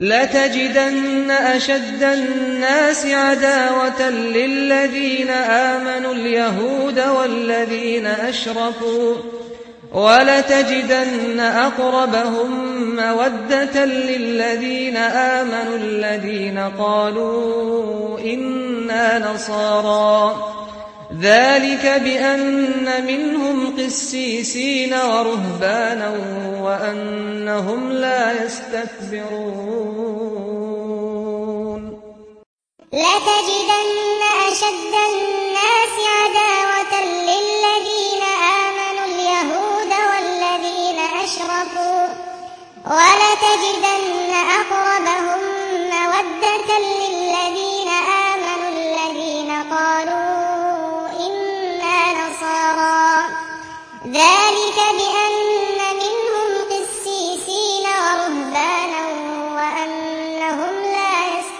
لتجدن أشد الناس عداوة للذين آمنوا اليهود والذين أشركوا ولتجدن أقربهم مودة للذين آمنوا الذين قالوا إنا نصارى ذلك بأن منهم قسيسين ورهبانا وأنهم لا يستكبرون لتجدن أشد الناس عداوة للذين آمنوا اليهود والذين أشركوا ولتجدن أقربهم مودة للذين آمنوا الذين قالوا ذلك بأن منهم قسيسين ورهبانا وأنهم لا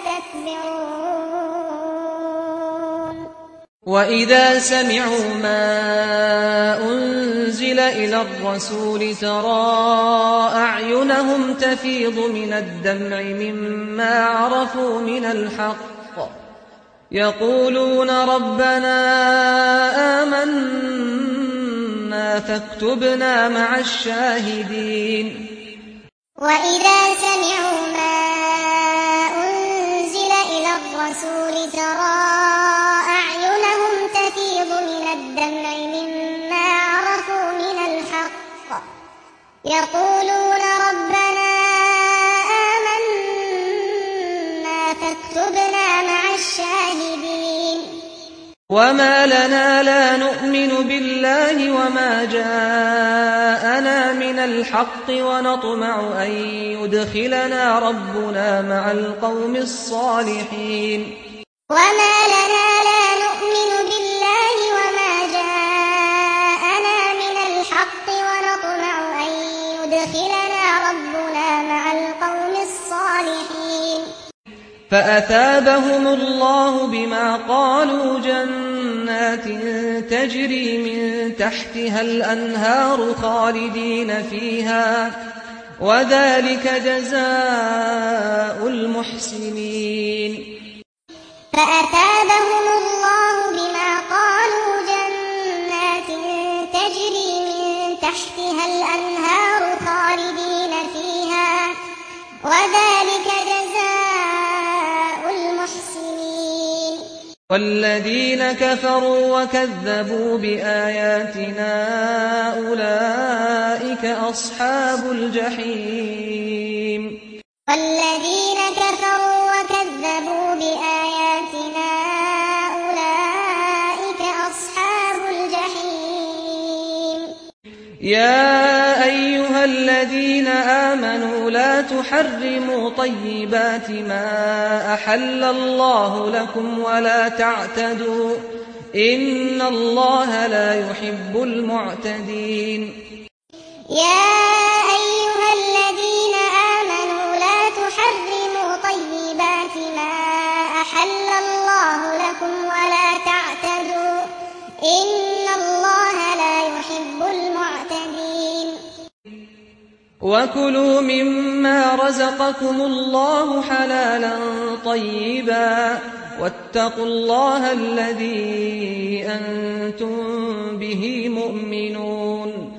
يستكبرون وإذا سمعوا ما أنزل إلى الرسول ترى أعينهم تفيض من الدمع مما عرفوا من الحق يقولون ربنا آمنا فاكتبنا مع الشاهدين وإذا سمعوا ما أنزل إلى الرسول ترى أعينهم تفيض من الدمع مما عرفوا من الحق يقولون ربنا آمنا فاكتبنا مع الشاهدين وما لنا لا نؤمن بالله وما جاءنا من الحق ونطمع أن يدخلنا ربنا مع القوم الصالحين وما لنا لا نؤمن بالله وما جاءنا من الحق ونطمع أن يدخلنا ربنا مع القوم الصالحين فأثابهم الله بما قالوا جنات تجري من تحتها الأنهار خالدين فيها وذلك جزاء المحسنين فأثابهم الله بما قالوا جنات تجري من تحتها الأنهار خالدين فيها وذلك جزاء المحسنين والذين كفروا وكذبوا بآياتنا أولئك أصحاب الجحيم والذين كفروا وكذبوا بآياتنا أولئك أصحاب الجحيم يا أيها الذين آمنوا لا تحرموا طيبات ما أحل الله لكم ولا تعتدوا إن الله لا يحب المعتدين يا أيها الذين آمنوا لا تحرموا طيبات ما أحل الله لكم ولا تعتدوا إن الله لا يحب المعتدين وكلوا مما رزقكم الله حلالا طيبا واتقوا الله الذي أنتم به مؤمنون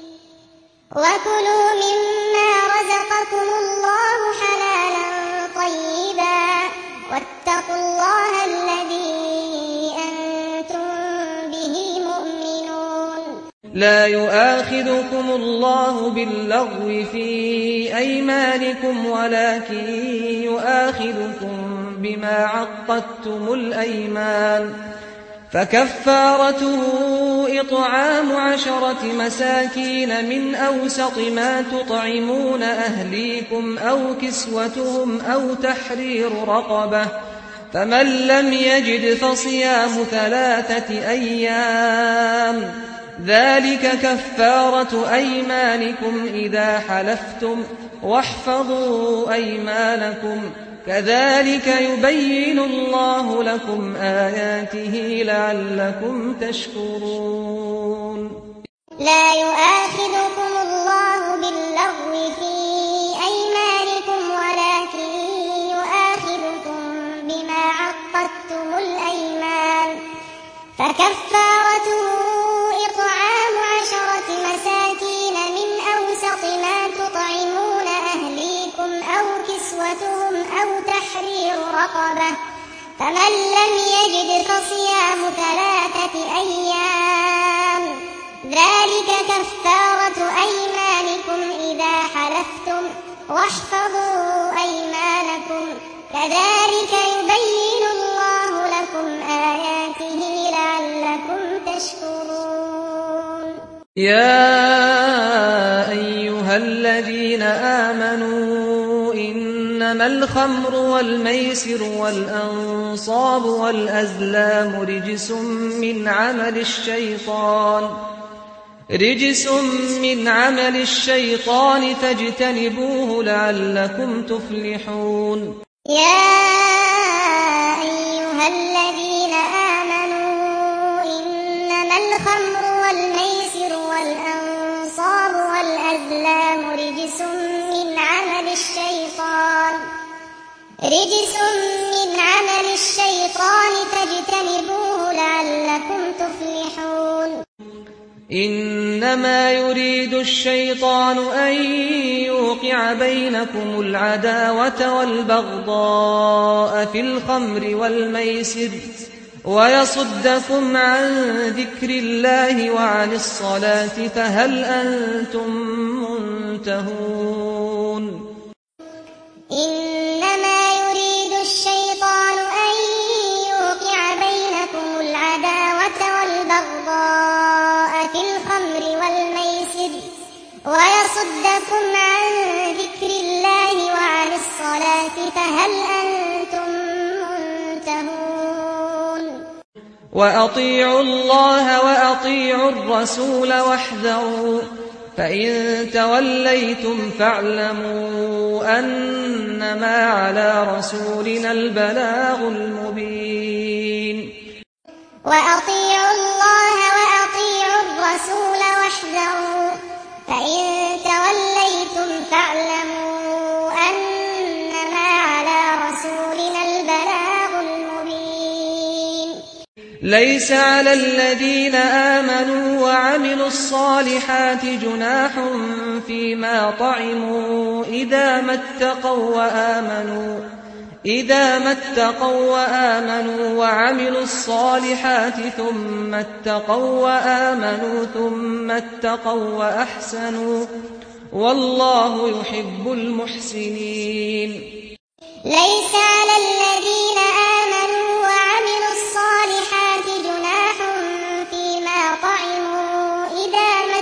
وكلوا مما رزقكم الله حلالا طيبا واتقوا الله الذي أنتم به مؤمنون لا يؤاخذكم الله باللغو في أيمانكم ولكن يؤاخذكم بما عقدتم الأيمان فكفارته إطعام 10 مساكين من أوسط ما تطعمون أهليكم أو كسوتهم أو تحرير رقبة فمن لم يجد فصيام 3 أيام ذلك كفارة أيمانكم إذا حلفتم واحفظوا أيمانكم كذلك يبين الله لكم آياته لعلكم تشكرون لا يؤاخذكم الله باللغو في أيمانكم ولكن كسوتهم أو تحرير رقبة، فمن لم يجد فصيام 3 أيام، ذلك كفارة أيمانكم إذا حلفتم، واحفظوا أيمانكم، كذلك يبين الله لكم آياته لعلكم تشكرون. يا أيها الذين آمنوا إنما الخمر والميسر والأنصاب والأزلام رجس من عمل الشيطان فاجتنبوه لعلكم تفلحون. يا أيها الذين آمنوا إنما الخمر والميسر والأنصاب والأزلام رجس من عمل الشيطان فاجتنبوه لعلكم تفلحون. إنما يريد الشيطان أن يوقع بينكم العداوة والبغضاء في الخمر والميسر ويصدكم عن ذكر الله وعن الصلاة فهل أنتم منتهون. إنما يريد الشيطان أن يوقع بينكم العداوة والبغضاء في الخمر والميسر ويصدكم عن ذكر الله وعن الصلاة فهل أنتم منتهون. وأطيعوا الله وأطيعوا الرسول واحذروا فإن توليتم فاعلموا أنما على رسولنا البلاغ المبين. وأطيعوا الله وأطيعوا الرسول واحذروا فإن توليتم فاعلموا أنما على رسولنا البلاغ المبين. ليس على الذين آمنوا وعملوا الصالحات جناح فيما طعموا إذا ما اتقوا وآمنوا وعملوا الصالحات ثم اتقوا وآمنوا ثم اتقوا وأحسنوا والله يحب المحسنين. ليس على الذين آمنوا وعملوا الصالحات جناح فيما طعموا إذا ما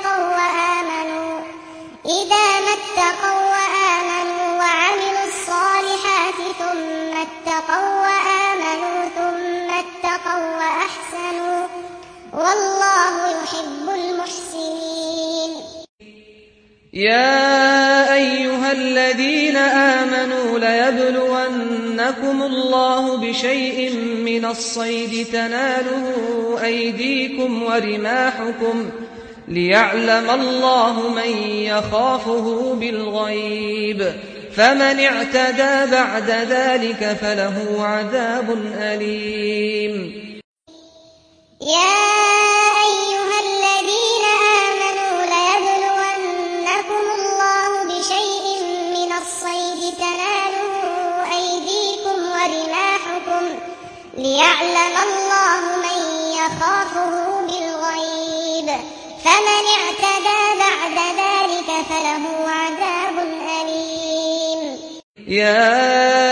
اتقوا وآمنوا وعملوا الصالحات ثم اتقوا وآمنوا ثم اتقوا وأحسنوا والله يحب المحسنين. يا أيها الذين آمنوا ليبلونكم الله بشيء من الصيد تناله أيديكم ورماحكم ليعلم الله من يخافه بالغيب فمن اعتدى بعد ذلك فله عذاب أليم. يا أيها الذين آمنوا ليبلونكم الله بشيء من الصيد تناله أيديكم ورماحكم ليعلم الله من يخافه بالغيب فمن اعتدى بعد ذلك فله عذاب أليم. يا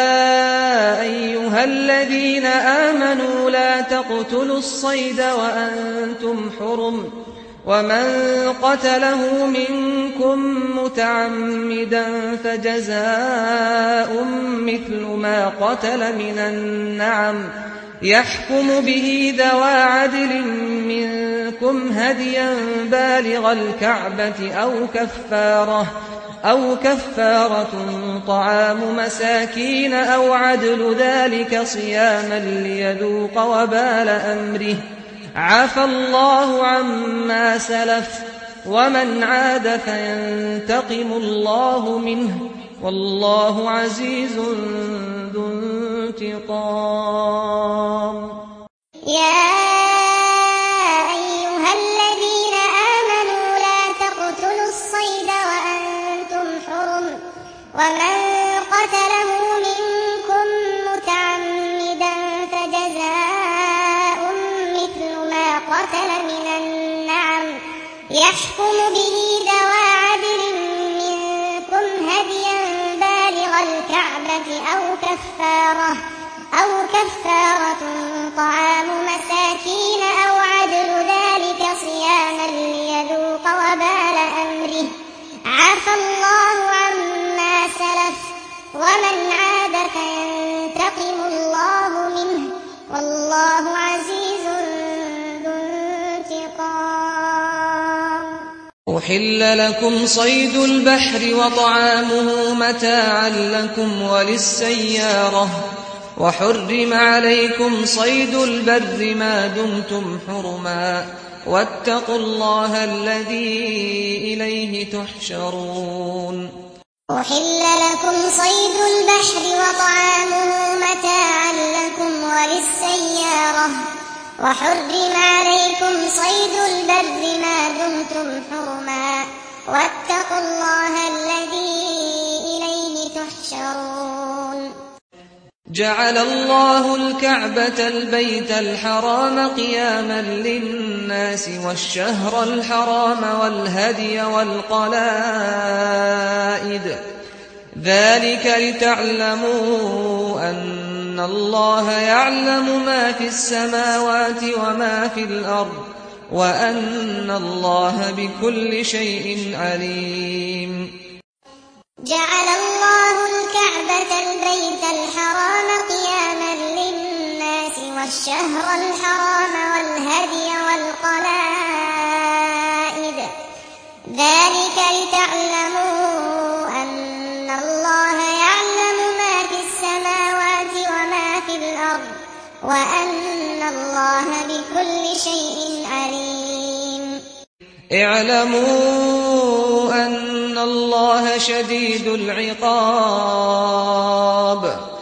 أيها الذين آمنوا لا تقتلوا الصيد وأنتم حرم ومن قتله منكم متعمدا فجزاء مثل ما قتل من النعم يحكم به ذوى عدل منكم هديا بالغ الكعبة أو كفارة طعام مساكين أو عدل ذلك صياما ليذوق وبال أمره عفى الله عما سلف ومن عاد فينتقم الله منه والله عزيز ذو انتقام. يا أيها الذين آمنوا لا تقتلوا الصيد وأنتم حرم ومن قتله منكم متعمدا فجزاء مثل ما قتل من النعم يحكم به ذوى عدل منكم هديا بالغ الكعبة أو كفارة طعام مساكين أو عدل ذلك صياما ليذوق وبال أمره عفى الله عما سلف ومن عاد فينتقم الله منه والله عزيز ذو انتقام. أحل لكم صيد البحر وطعامه متاعا لكم وللسيارة وحرم عليكم صيد البر ما دمتم حرما واتقوا الله الذي إليه تحشرون. أحل لكم صيد البحر وطعامه متاعا لكم وللسيارة وحرم عليكم صيد البر ما دمتم حرما واتقوا الله الذي إليه تحشرون. جعل الله الكعبة البيت الحرام قياما للناس والشهر الحرام والهدي والقلائد ذلك لتعلموا أن الله يعلم ما في السماوات وما في الأرض وأن الله بكل شيء عليم. جعل الله الكعبة البيت الحرام قياما للناس والشهر الحرام والهدي والقلائد ذلك لتعلموا أن الله يعلم ما في السماوات وما في الأرض وأن الله بكل شيء عليم. اعلموا أن الله شديد العقاب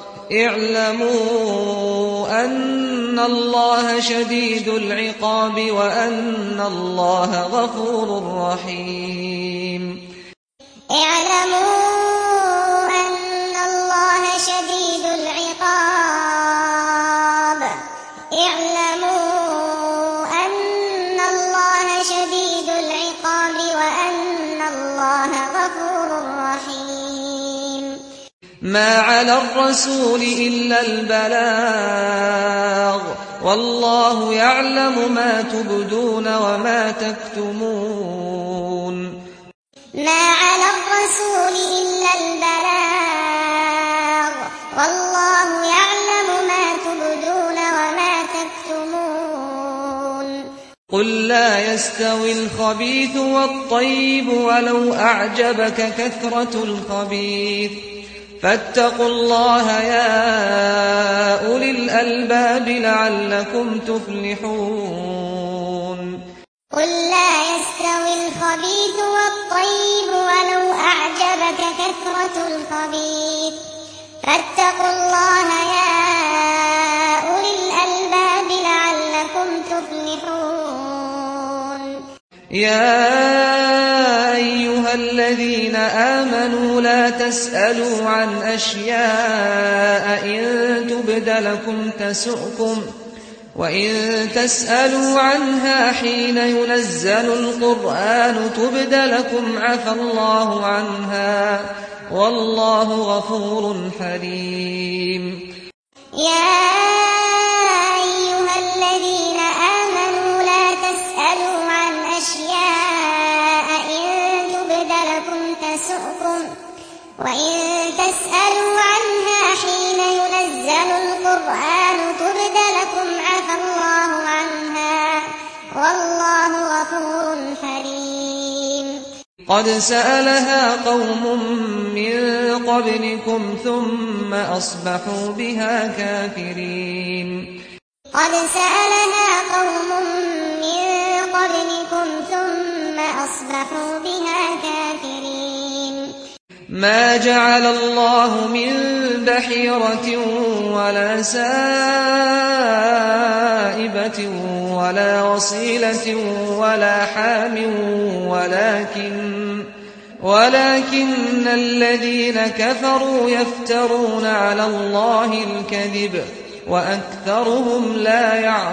وأن الله غفور رحيم. اعلموا أن الله شديد العقاب وأن الله غفور رحيم. ما على الرسول إلا البلاغ والله يعلم ما تبدون وما تكتمون. ما على الرسول إلا البلاغ والله يعلم ما تبدون وما تكتمون. قل لا يستوي الخبيث والطيب ولو أعجبك كثرة الخبيث فاتقوا الله يا أولي الألباب لعلكم تفلحون. قل لا يستوي الخبيث والطيب ولو أعجبك كثرة الخبيث فاتقوا الله يا أولي الألباب لعلكم تفلحون. يا أيها الذين آمنوا لا تسألوا عن أشياء إن تبد لكم تسؤكم وإن تسألوا عنها حين ينزل القرآن تبد لكم عفى الله عنها والله غفور حليم. يا أيها الذين آمنوا لا تسألوا عن أشياء إن تبد لكم تسؤكم وإن تسألوا عنها حين ينزل القرآن تبد لكم عفى الله عنها والله غفور حليم. قد سألها قوم من قبلكم ثم أصبحوا بها كافرين. قد سألها قوم من قبلكم ثم أصبحوا بها كافرين. ما جعل الله من بحيرة ولا سائبة ولا وصيلة ولا حام ولكن الذين كفروا يفترون على الله الكذب وأكثرهم لا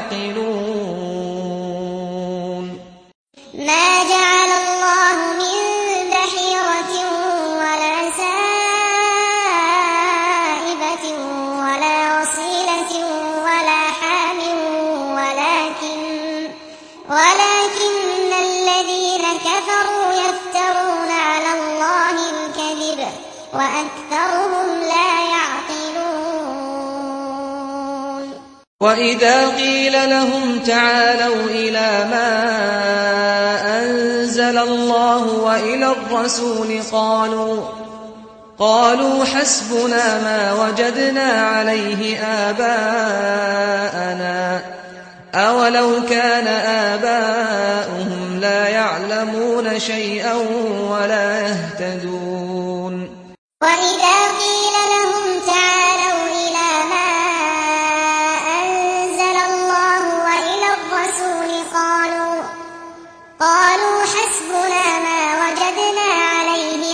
يعقلون. ما جعل الله من بحيرة ولا سائبة ولا وصيلة ولا حام ولكن الذين كفروا يفترون على الله الكذب وأكثرهم لا يعقلون. وإذا قيل لهم تعالوا إلى ما أنزل الله وإلى الرسول قالوا حسبنا ما وجدنا عليه آباءنا أولو كان آباؤهم لا يعلمون شيئا ولا يهتدون. وإذا قيل لهم تعالوا إلى ما أنزل الله وإلى الرسول قالوا حسبنا ما وجدنا عليه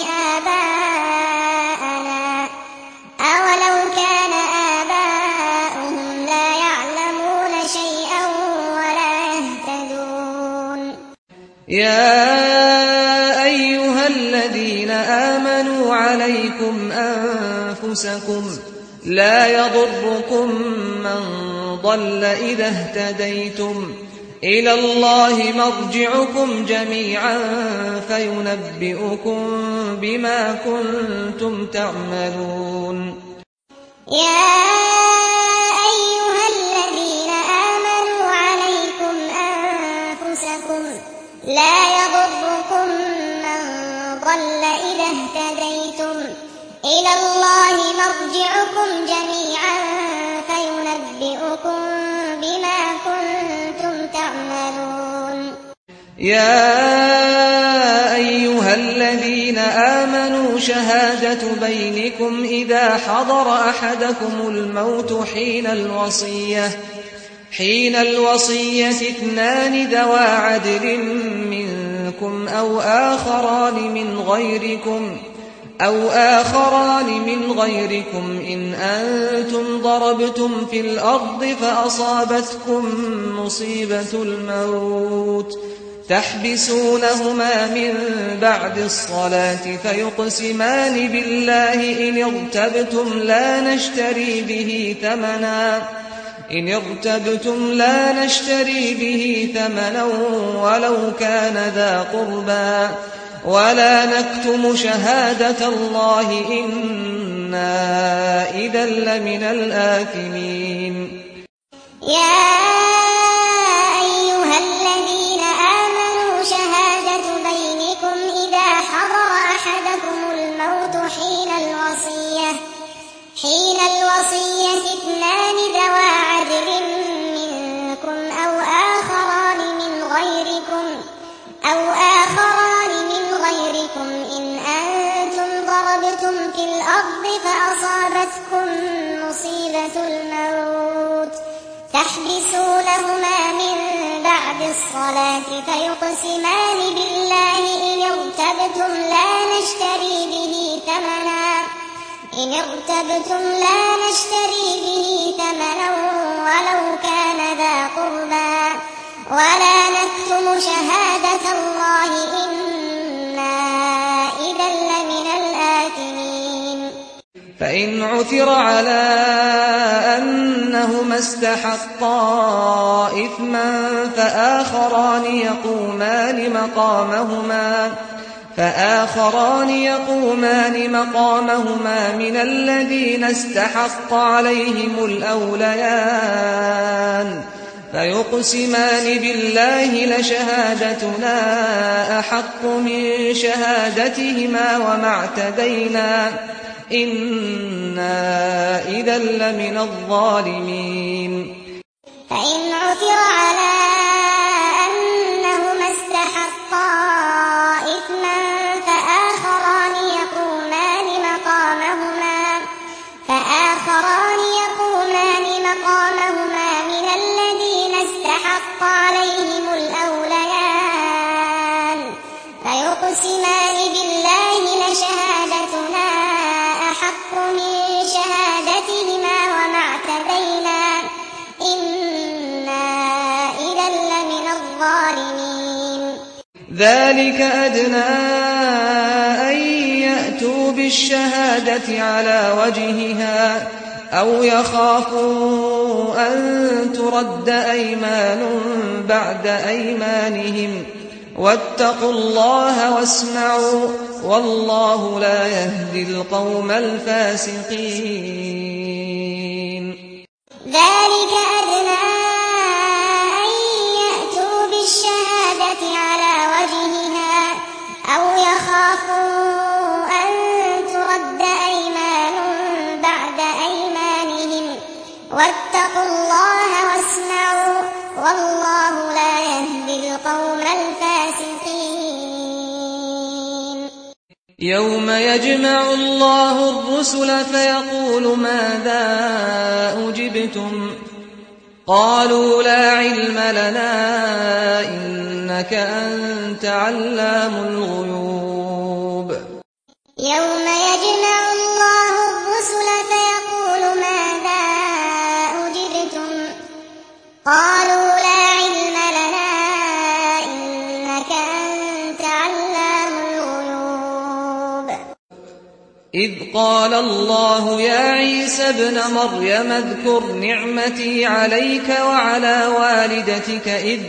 آباءنا أولو كان آباؤهم لا يعلمون شيئا ولا يهتدون. يا أيها الذين آمنوا عليكم أنفسكم لا يضركم من ضل إذا اهتديتم إلى الله مرجعكم جميعا فينبئكم بما كنتم تعملون. يا أيها الذين آمنوا عليكم أنفسكم لا يضركم من ضل إذا اهتديتم إلى الله مرجعكم جميعا فينبئكم بما كنتم تعملون. يا أيها الذين آمنوا شهادة بينكم إذا حضر أحدكم الموت حين الوصية 2 ذوى عدل منكم أو آخران من غيركم إن أنتم ضربتم في الأرض فأصابتكم مصيبة الموت تحبسونهما من بعد الصلاة فيقسمان بالله إن ارتبتم لا نشتري به ثمنا ولو كان ذا قربى ولا نكتم شهادة الله إنا إذا لمن الآثمين. يا أيها الذين آمنوا شهادة بينكم إذا حضر أحدكم الموت حين الوصية 2 ذوى عدل منكم أو آخران من غيركم إن أنتم ضربتم في الأرض فأصابتكم مصيبة الموت تحبسونهما من بعد الصلاة فيقسمان بالله إن ارتبتم لا نشتري به ثمنا ولو كان ذا قربى ولا نكتم شهادة الله إنا إذا لمن الآثمين. فإن عثر على أنهما استحقا إثما فآخران يقومان مقامهما من الذين استحق عليهم الأوليان فيقسمان بالله لشهادتنا أحق من شهادتهما وما اعتدينا إنا إذا لمن الظالمين. فإن عثر على أنهما استحقا إثما فآخران يقومان مقامهما من الذين استحق عليهم الأوليان فيقسمان بالله الله لشهادتنا أحق من شهادتهما وما اعتدينا إنا إذا لمن الظالمين ذلك أدنى أن يأتوا بالشهادة على وجهها أو يخافوا أن ترد أيمان بعد أيمانهم واتقوا الله واسمعوا والله لا يهدي القوم الفاسقين ذلك أدنى أن يأتوا بالشهادة على وجهها أو يخافوا أن ترد أيمان بعد أيمانهم واتقوا الله واسمعوا والله لا يهدي القوم الفاسقين يوم يجمع الله الرسل فيقول ماذا أجبتم قالوا لا علم لنا إنك أنت علام الغيوب يوم يجمع الله الرسل فيقول ماذا أجبتم قالوا لا علم لنا إنك أنت علام الغيوب إذ قال الله يا عيسى ابن مريم اذكر نعمتي عليك وعلى والدتك إذ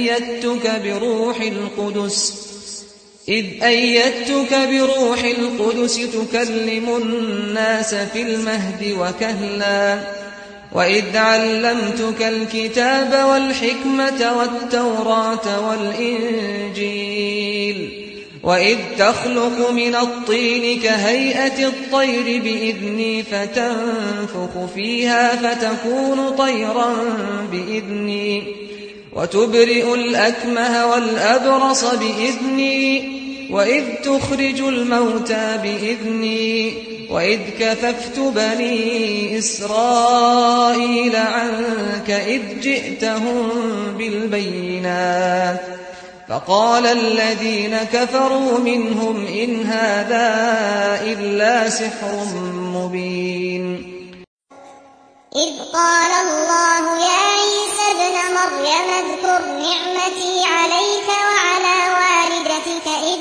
أيدتك بروح القدس تكلم الناس في المهد وكهلا وإذ علمتك الكتاب والحكمة والتوراة والإنجيل وإذ تخلق من الطين كهيئة الطير بإذني فتنفخ فيها فتكون طيرا بإذني وتبرئ الأكمه والأبرص بإذني وإذ تخرج الموتى بإذني وإذ كففت بني إسرائيل عنك إذ جئتهم بالبينات فقال الذين كفروا منهم إن هذا إلا سحر مبين إذ قال الله يا عيسى ابن مريم اذكر نعمتي عليك وعلى والدتك إذ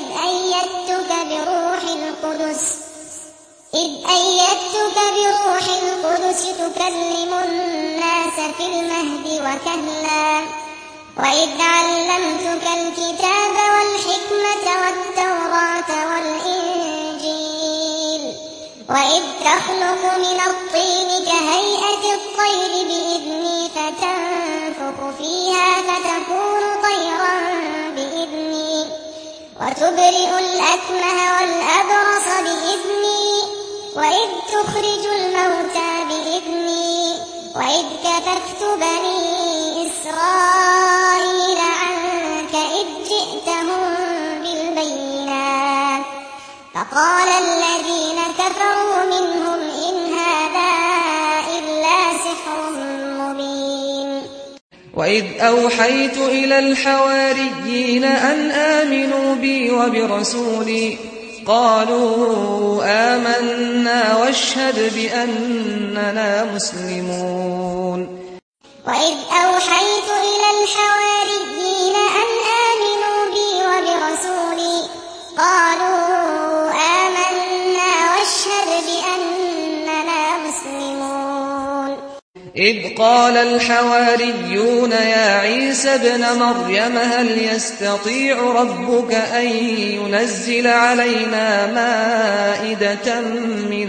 أيدتك بروح القدس تكلم الناس في المهد وكهلا وإذ علمتك الكتاب والحكمة والتوراة والإنجيل وإذ تخلق من الطين كهيئة الطير بإذني فتنفخ فيها فتكون طيرا بإذني وتبرئ الأكمه والأبرص بإذني وإذ تخرج الموتى بإذني وإذ كففت بني إسرائيل عنك إذ جئتهم بالبينات فقال الذين كفروا منهم إن هذا إلا سحر مبين وإذ أوحيت إلى الحواريين أن آمنوا بي وبرسولي قالوا آمنا واشهد بأننا مسلمون وإذ أوحيت إلى الحواريين أن آمنوا بي وبرسولي قالوا آمنا واشهد بأننا مسلمون إذ قال الحواريون يا عيسى ابن مريم هل يستطيع ربك أن ينزل علينا مائدة من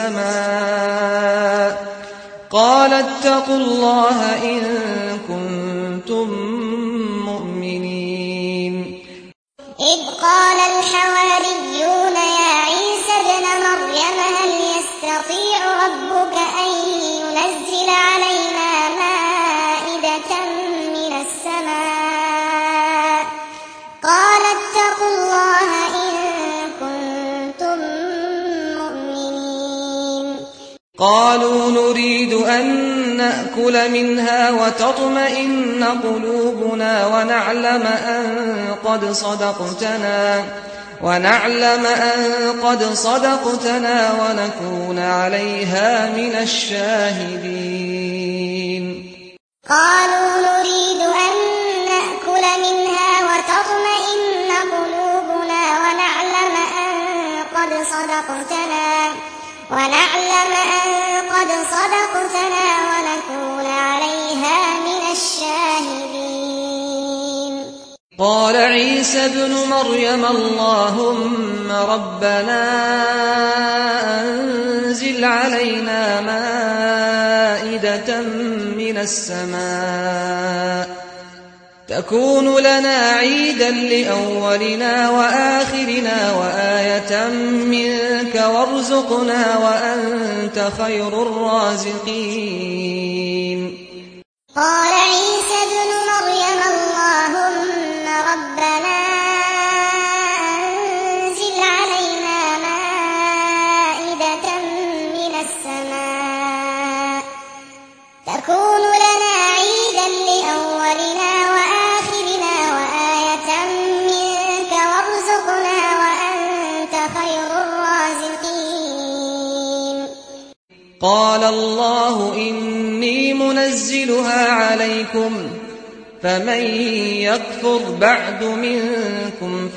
السماء قال اتقوا الله إن كنتم مؤمنين إذ قال الحواريون يا عيسى ابن مريم هل يستطيع ربك أن ينزل علينا مائدة من السماء قال اتقوا الله إن كنتم مؤمنين قالوا نريد أن نأكل منها وتطمئن قلوبنا ونعلم أن قد صدقتنا ونعلم أن قد صدقتنا ونكون عليها من الشاهدين. قالوا نريد أن نأكل منها وتطمئن قلوبنا ونعلم أن قد صدقتنا ونكون عليها من الشاهدين. قال عيسى ابن مريم اللهم ربنا أنزل علينا مائدة من السماء تكون لنا عيدا لأولنا وآخرنا وآية منك وارزقنا وأنت خير الرازقين. قال عيسى ابن مريم اللهم ربنا أنزل علينا مائدة من السماء تكون لنا عيدا لأولنا وآخرنا وآية منك وارزقنا وأنت خير الرازقين. قال الله إني منزلها عليكم فمن يكفر بعد منكم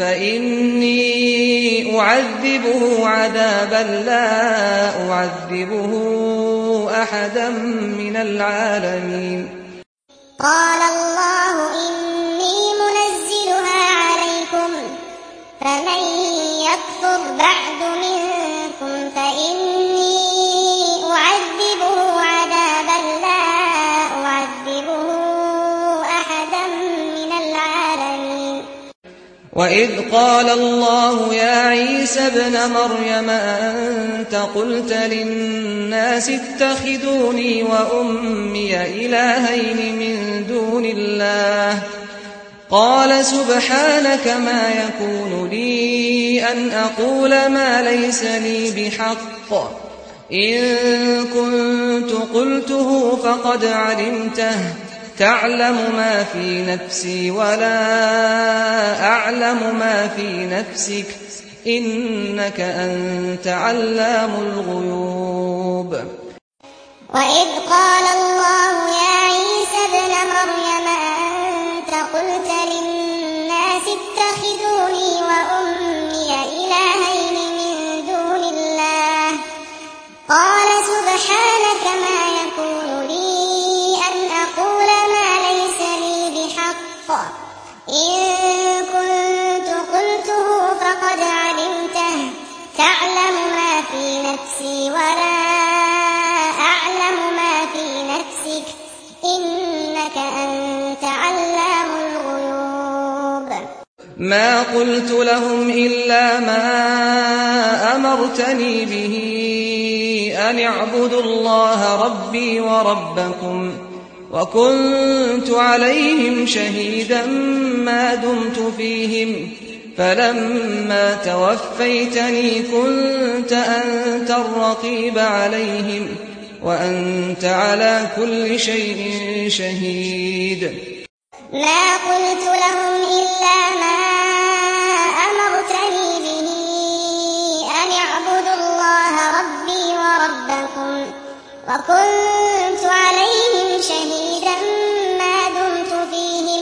فإني أعذبه عذابا لا أعذبه أحدا من العالمين. قال الله إني منزلها عليكم فمن يكفر بعد منكم فإني أعذبه عذابا لا أعذبه أحدا من العالمين. وإذ قال الله يا عيسى ابن مريم أأنت قلت للناس اتخذوني وأمي إلهين من دون الله قال سبحانك ما يكون لي أن أقول ما ليس لي بحق إن كنت قلته فقد علمته تعلم ما في نفسي ولا أعلم ما في نفسك إنك أنت علام الغيوب. وإذ قال الله يا عيسى ابن مريم أأنت قلت للناس اتخذوني وأمي إلهين من دون الله قال سبحانك ما يكون لي أن أقول ما ليس لي بحق إن كنت قلته فقد علمته تعلم ما في نفسي ولا أعلم ما في نفسك إنك أنت علام الغيوب. ما قلت لهم إلا ما أمرتني به أن اعبدوا الله ربي وربكم وكنت عليهم شهيدا ما دمت فيهم فلما توفيتني كنت أنت الرقيب عليهم وأنت على كل شيء شهيد. ما قلت لهم إلا ما أمرتني به أن اعبدوا الله ربي وربكم وكنت عليهم شهيدا ما دمت فيهم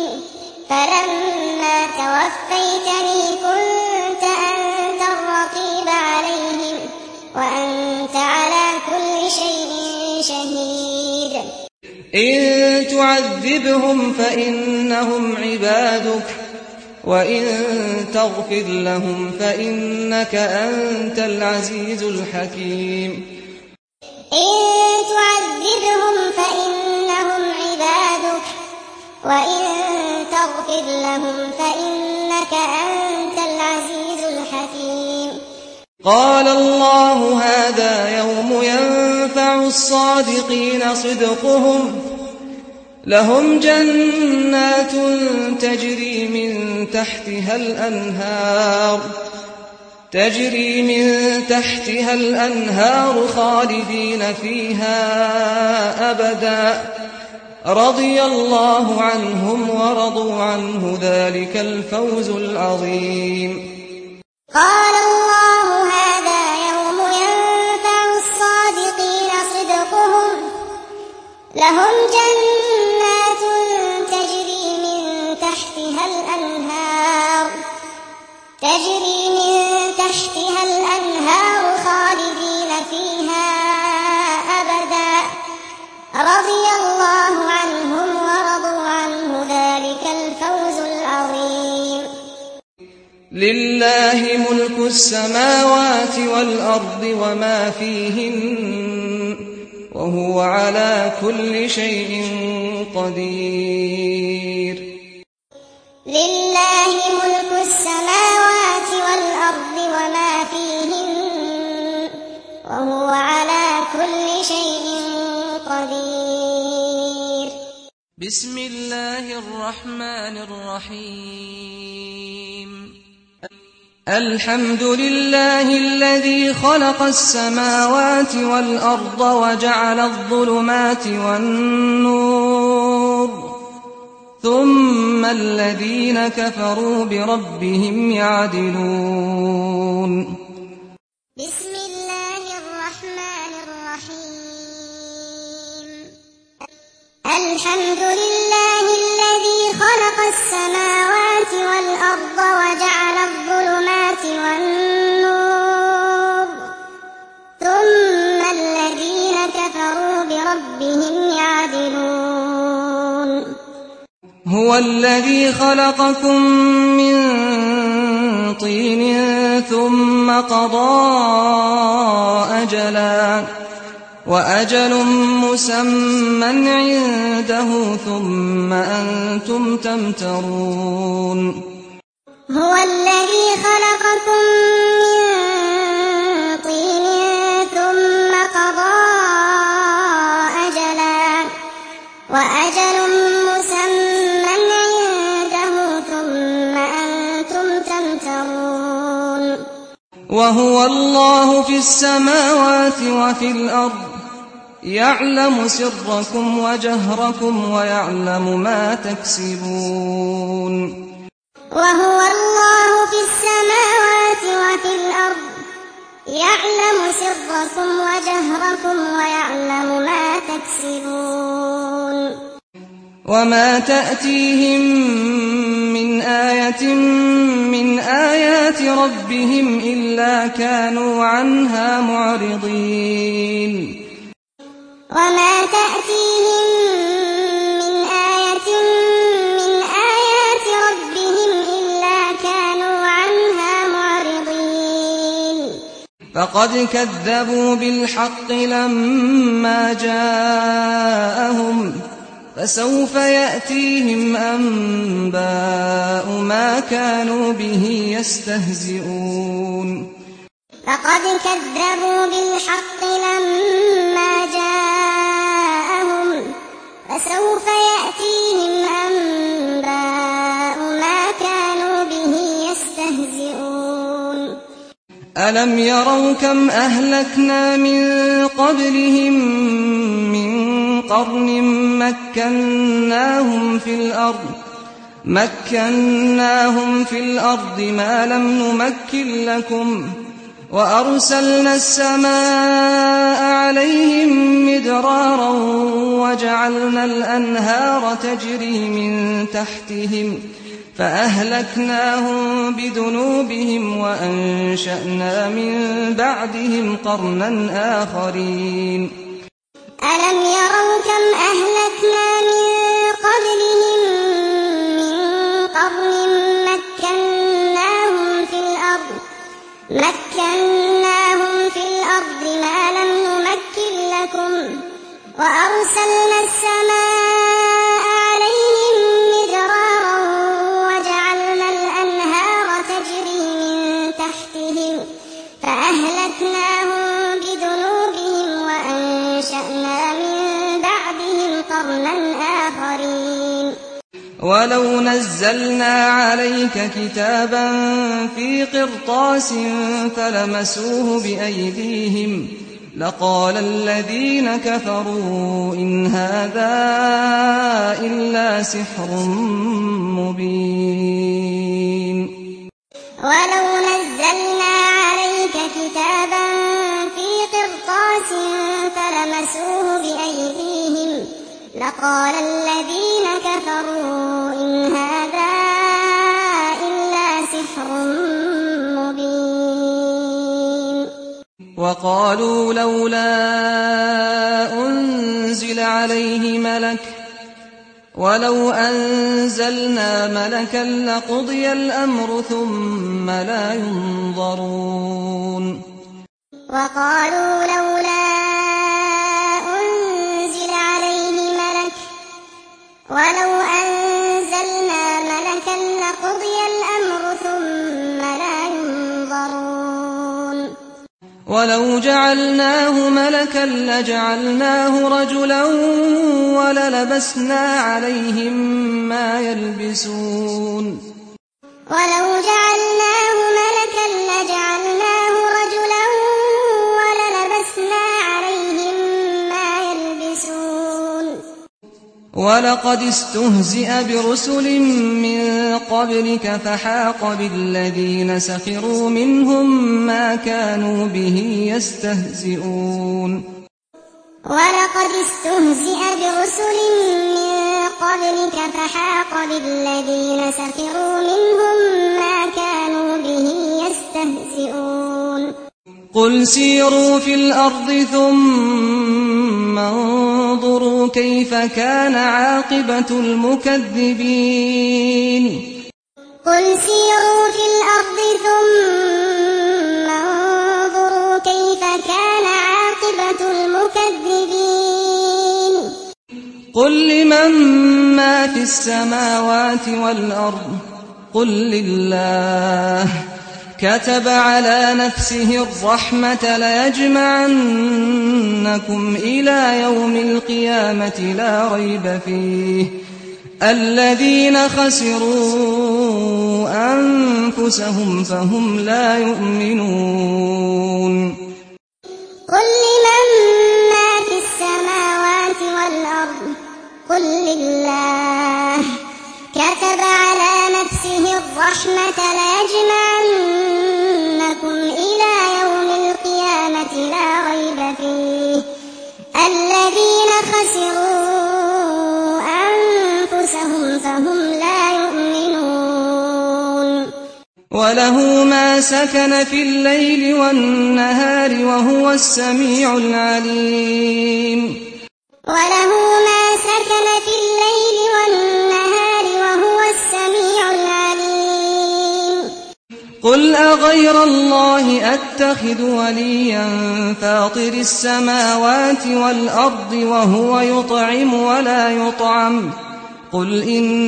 فلما توفيتني كنت أنت الرقيب عليهم وأنت على كل شيء شهيد. إن تعذبهم فإنهم عبادك وإن تغفر لهم فإنك أنت العزيز الحكيم. إن تعذبهم فإنهم عبادك وإن تغفر لهم فإنك أنت العزيز الحكيم. قال الله هذا يوم ينفع الصادقين صدقهم لهم جنات تجري من تحتها الأنهار خالدين فيها أبدا رضي الله عنهم ورضوا عنه ذلك الفوز العظيم. قال الله هذا يوم ينفع الصادقين صدقهم لهم جنات تجري من تحتها الأنهار خالدين فيها أبدا رضي الله عنهم ورضوا عنه ذلك الفوز العظيم لله ملك السماوات والأرض وما فيهن وهو على كل شيء قدير لله ملك السماوات والأرض وما فيهن وهو على كل شيء قدير بسم الله الرحمن الرحيم الحمد لله الذي خلق السماوات والأرض وجعل الظلمات والنور ثم الذين كفروا بربهم يعدلون بسم الله الرحمن الرحيم الحمد لله الذي خلق السماوات والأرض وجعل الظلمات والنور ثم الذين كفروا بربهم يعدلون هو الذي خلقكم من طين ثم قضى أجلا وأجل مسمى عنده ثم أنتم تمترون هو الذي خلقكم من طين ثم قضى أجلا وأجل مسمى عنده ثم أنتم تمترون وهو الله في السماوات وفي الأرض يعلم سركم وجهركم ويعلم ما تكسبون وهو الله في السماوات وفي الأرض يعلم سركم وجهركم ويعلم ما تكسبون وما تأتيهم من آية من آيات ربهم إلا كانوا عنها معرضين وما تأتيهم من آية من آيات ربهم إلا كانوا عنها معرضين فقد كذبوا بالحق لما جاءهم فسوف يأتيهم أنباء ما كانوا به يستهزئون فقد كذبوا بالحق لما جاءهم فسوف يأتيهم أنباء ما كانوا به يستهزئون ألم يروا كم أهلكنا من قبلهم من قرن مكناهم في الأرض ما لم نمكن لكم وأرسلنا السماء عليهم مدرارا وجعلنا الأنهار تجري من تحتهم فأهلكناهم بذنوبهم وأنشأنا من بعدهم قرنا آخرين ألم يروا كم أهلكنا من قبلهم من قرن مكناهم في الأرض ما لم نمكن لكم وأرسلنا السماء عليهم مدرارا وجعلنا الأنهار تجري من تحتهم فأهلكناهم بذنوبهم وأنشأنا من بعدهم قرنا آخرين ولو نزلنا عليك كتابا في قرطاس فلمسوه بأيديهم لقال الذين كفروا إن هذا إلا سحر مبين ولو نزلنا فلمسوه بأيديهم لقال الذين كفروا إن هذا إلا سحر مبين. وقالوا لولا أنزل عليه ملك ولو أنزلنا ملكا لقضي الأمر ثم لا ينظرون. وقالوا لولا أنزل عليه ملك ولو أنزلنا ملكا لقضي الأمر ثم لا ينظرون. ولو جعلناه ملكا لجعلناه رجلا وللبسنا عليهم ما يلبسون. ولو جعلناه ملكا لجعلناه رجلا وللبسنا عليهم ما يلبسون. ولقد استهزئ برسل من قبلك فحاق بالذين سخروا منهم ما كانوا به يستهزئون. ولقد استهزئ برسل من قبلك فحاق بالذين سخروا منهم ما كانوا به يستهزئون. قل سيروا في الأرض ثم انظروا كيف كان عاقبة المكذبين. قل سيروا في الأرض ثم انظروا كيف كان عاقبة المكذبين. قل لمن ما في السماوات والأرض قل لله كتب على نفسه الرحمة ليجمعنكم إلى يوم القيامة لا ريب فيه الذين خسروا أنفسهم فهم لا يؤمنون. قل لمن ما في السماوات والأرض قل لله كتب على نفسه الرحمة ليجمعنكم إلى يوم القيامة لا ريب فيه الذين خسروا أنفسهم فهم لا يؤمنون. وله ما سكن في الليل والنهار وهو السميع العليم. وله ما سكن في الليل والنهار وهو السميع العليم. قل أغير الله أتخذ وليا فاطر السماوات والأرض وهو يطعم ولا يطعم قل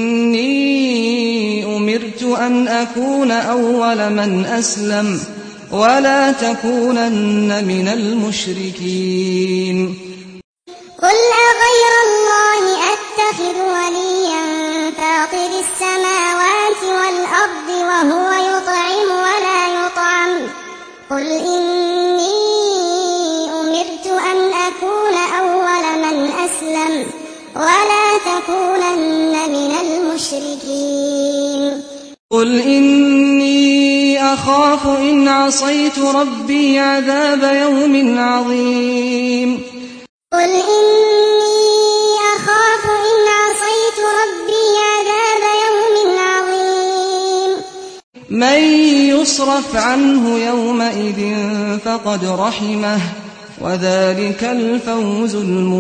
إني أمرت أن أكون أول من أسلم ولا تكونن من المشركين. قل أغير الله أتخذ وليا فاطر السماوات والأرض وهو يطعم ولا يطعم قل إني أمرت أن أكون أول من أسلم ولا تكونن من المشركين. قل إني أخاف إن عصيت ربي عذاب يوم عظيم. قل إني أخاف إن عصيت ربي عذاب يوم عظيم. من يصرف عنه يومئذ فقد رحمه وذلك الفوز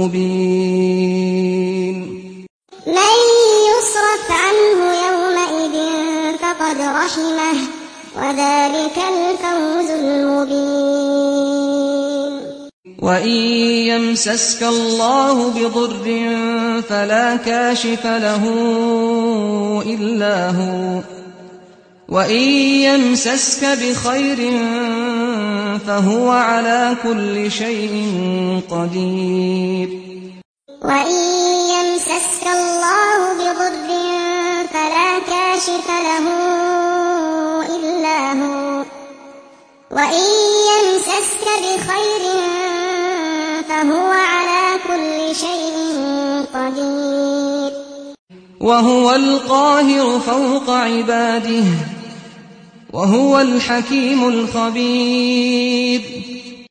المبين. من يصرف عنه يومئذ فقد رحمه وذلك الفوز المبين. وإن يمسسك الله بضر فلا كاشف له إلا هو وإن يمسسك بخير فهو على كل شيء قدير. وإن يمسسك الله بضر فلا كاشف له إلا هو وإن يمسسك بخير فهو على كل شيء قدير. وهو القاهر فوق عباده وهو الحكيم الخبير.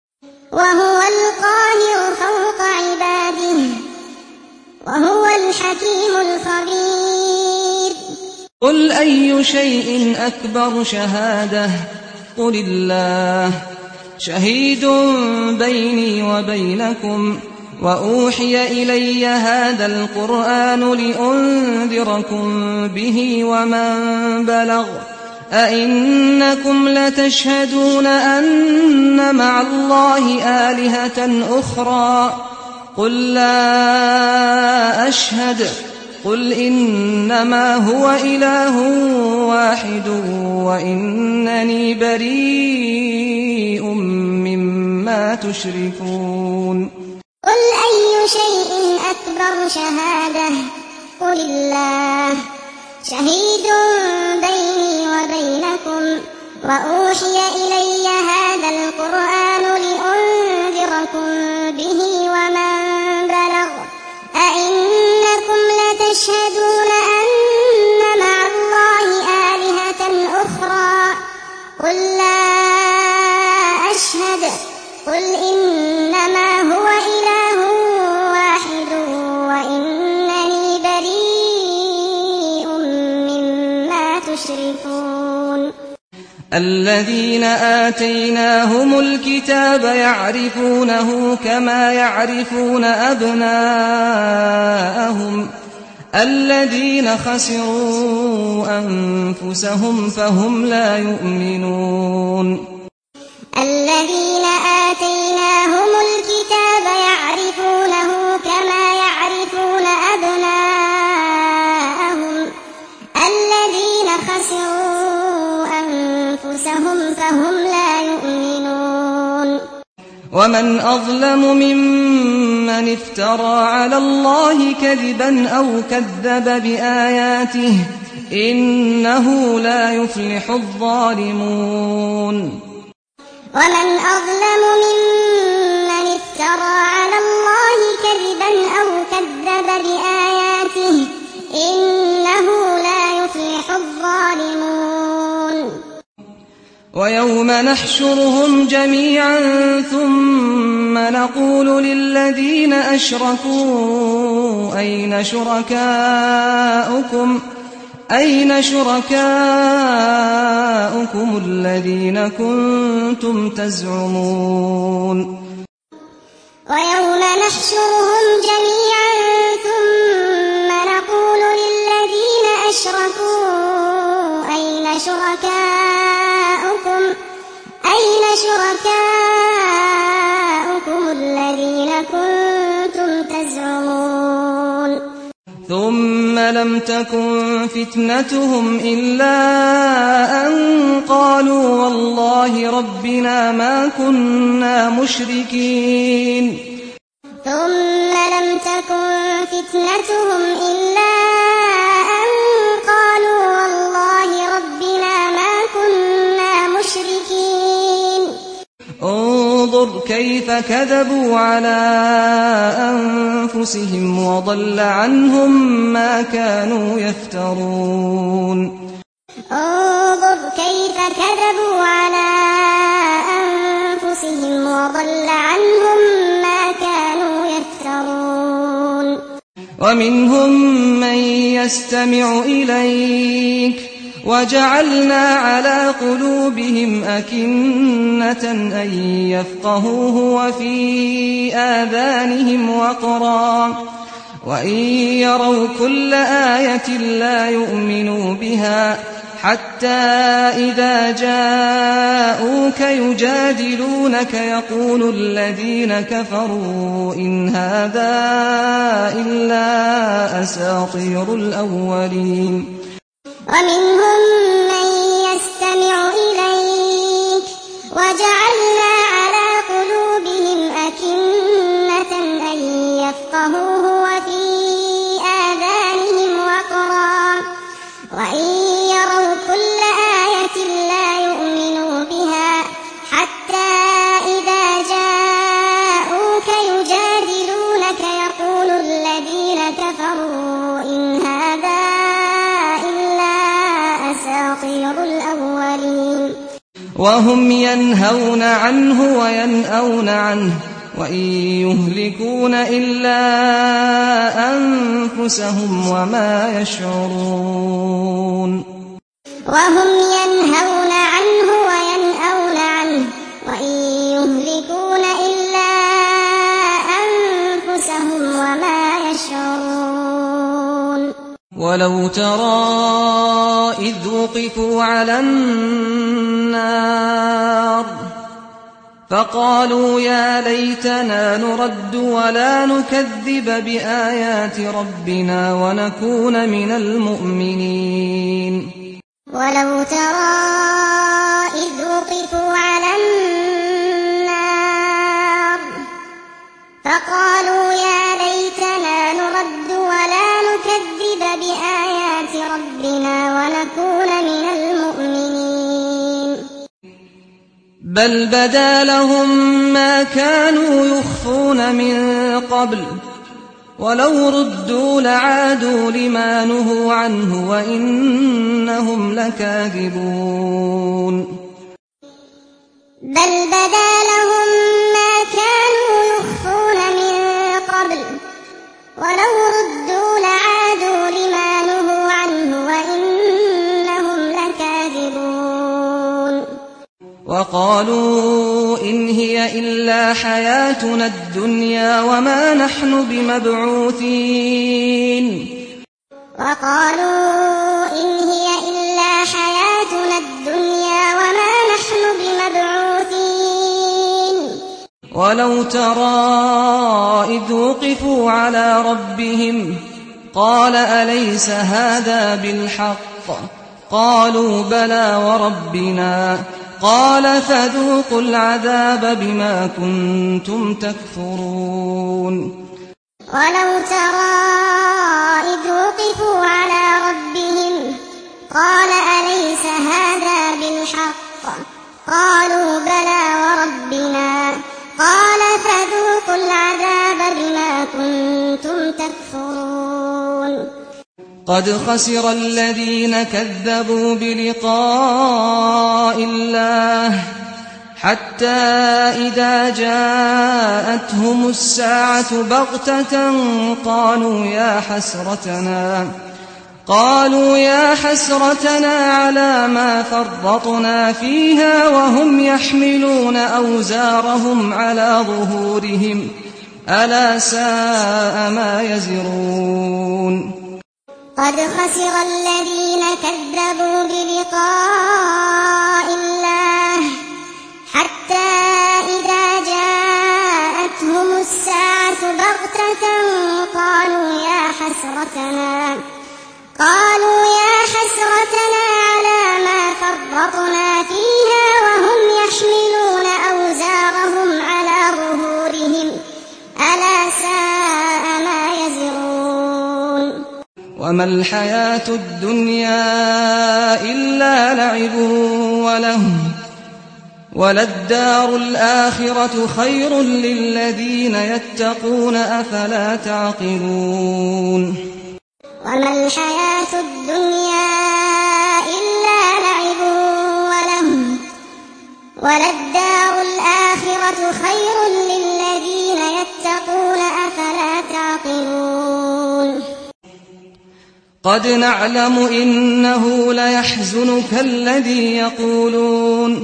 وهو القاهر فوق عباده وهو الحكيم الخبير قل أي شيء أكبر شهادة قل الله شهيد بيني وبينكم وأوحي إلي هذا القرآن لأنذركم به ومن بلغ أئنكم لتشهدون أن مع الله آلهة أخرى قل لا أشهد قل إنما هو إله واحد وإنني بريء مما تشركون قل أي شيء أكبر شهادة قل الله شهيد بيني وبينكم وأوحي إلي هذا القرآن لأنذركم به ومن بلغ أئنكم لتشهدون أن مع الله آلهة أخرى قل لا أشهد قل إنما هو إله واحد وإنني بريء مما تشركون الذين آتيناهم الكتاب يعرفونه كما يعرفون أبناءهم الذين خسروا أنفسهم فهم لا يؤمنون الذين آتيناهم الكتاب يعرفونه كما يعرفون أبناءهم الذين خسروا أنفسهم فهم لا يؤمنون ومن أظلم ممن افترى على الله كذبا أو كذب بآياته إنه لا يفلح الظالمون ومن أظلم ممن افترى على الله كذبا أو كذب بآياته إنه لا يفلح الظالمون ويوم نحشرهم جميعا ثم نقول للذين أشركوا أين شركاؤكم الذين كنتم تزعمون ويوم نحشرهم جميعا ثم نقول للذين أشركوا أين شركاؤكم الذين كنتم تزعمون ثم لم تكن فتنتهم إلا أن قالوا والله ربنا ما كنا مشركين ثم لم تكن فتنتهم إلا أن قالوا والله ربنا ما كنا مشركين انظر كيف كذبوا على أنفسهم وضل عنهم ما كانوا يفترون انظر كيف كذبوا على أنفسهم وضل عنهم ما كانوا يفترون ومنهم من يستمع إليك وجعلنا على قلوبهم أكنة أن يفقهوه وفي آذانهم وقرا وإن يروا كل آية لا يؤمنوا بها حتى إذا جاءوك يجادلونك يقول الذين كفروا إن هذا إلا أساطير الأولين ومنهم من يستمع إليك وجعلنا على قلوبهم أكنة أن يفقهوه وفي آذانهم وقرا وإن يروا كل آية لا يؤمنوا بها حتى إذا جاءوك يجادلونك يقول الذين كفروا إن هذا إلا أساطير الأولين وهم ينهون عنه وينأون عنه وإن يهلكون إلا أنفسهم وما يشعرون وهم ينهون عنه وينأون عنه وإن يهلكون إلا أنفسهم وما يشعرون ولو ترى إذ وقفوا على النار فقالوا يا ليتنا نرد ولا نكذب بآيات ربنا ونكون من المؤمنين ولو ترى إذ وقفوا على النار فقالوا يا ليتنا نرد ولا نكذب بآيات ربنا ونكون من المؤمنين بل بدا لهم ما كانوا يخفون من قبل ولو ردوا لعادوا لما نهوا عنه وإنهم لكاذبون بل بدا لهم ما كانوا يخفون من قبل ولو ردوا لعادوا لما نهوا عنه وإنهم لكاذبون وقالوا إن هي إلا حياتنا الدنيا وما نحن بمبعوثين وقالوا إن هي إلا حياتنا الدنيا وما نحن بمبعوثين ولو ترى إذ وقفوا على ربهم قال أليس هذا بالحق قالوا بلى وربنا قال فذوقوا العذاب بما كنتم تكفرون ولو ترى إذ وقفوا على ربهم قال أليس هذا بالحق قالوا بلى وربنا قال فذوقوا العذاب بما كنتم تكفرون قد خسر الذين كذبوا بلقاء الله حتى إذا جاءتهم الساعة بغتة قالوا يا حسرتنا على ما فرطنا فيها وهم يحملون أوزارهم على ظهورهم ألا ساء ما يزرون قد خسر الذين كذبوا بلقاء الله حتى إذا جاءتهم الساعة بغتة قالوا يا حسرتنا على ما فرطنا فيها وهم يحملون أوزارهم على ظهورهم ألا ساء ما يزرون وما الحياة الدنيا إلا لعب ولهو وللدار الآخرة خير للذين يتقون أفلا تعقلون وما الحياة الدنيا إلا لعب ولهو وللدار الآخرة خير للذين يتقون أفلا تعقلون قد نعلم إنه ليحزنك الذي يقولون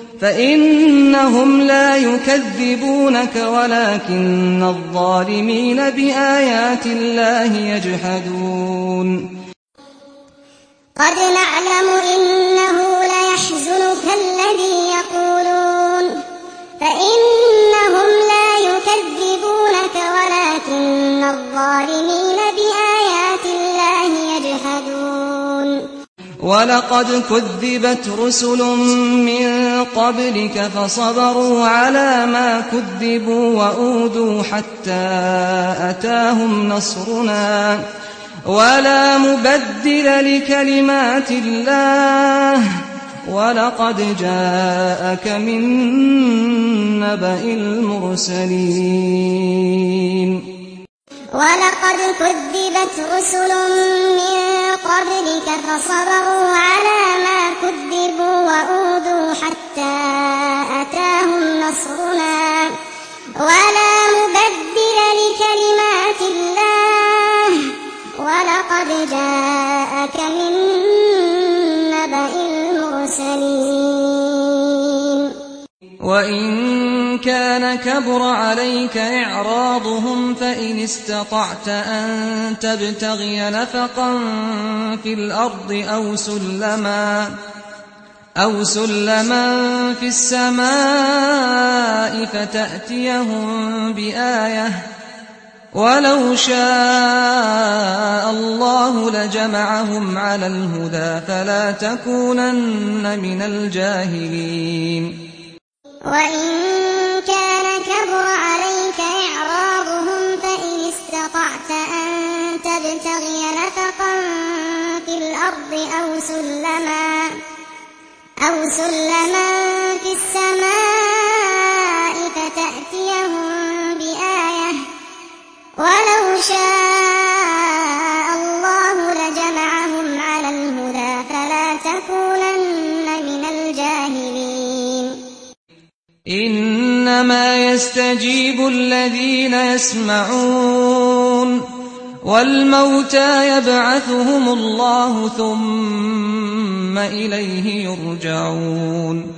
فإنهم لا يكذبونك ولكن الظالمين بآيات الله يجحدون قد نعلم إنه ليحزنك الذي يقولون فإنهم لا يكذبونك ولكن الظالمين بآيات الله يجحدون ولقد كذبت رسل من قبلك فصبروا على ما كذبوا وأوذوا حتى أتاهم نصرنا ولا مبدل لكلمات الله ولقد جاءك من نبأ المرسلين ولقد كذبت رسل من قبلك فصبروا على ما كذبوا وأوذوا حتى أتاهم نصرنا ولا مبدل لكلمات الله ولقد جاءك من نبأ المرسلين وإن كان كبر عليك إعراضهم فإن استطعت أن تبتغي نفقا في الأرض أو سلما في السماء فتأتيهم بآية ولو شاء الله لجمعهم على الهدى فلا تكونن من الجاهلين وإن كان كبر عليك إعراضهم فإن استطعت أن تبتغي نفقا في الأرض أو سلما في السماء فتأتيهم بآية ولو شاء الله لجمعهم على الهدى فلا تكونن من الجاهلين إنما يستجيب الذين يسمعون والموتى يبعثهم الله ثم إليه يرجعون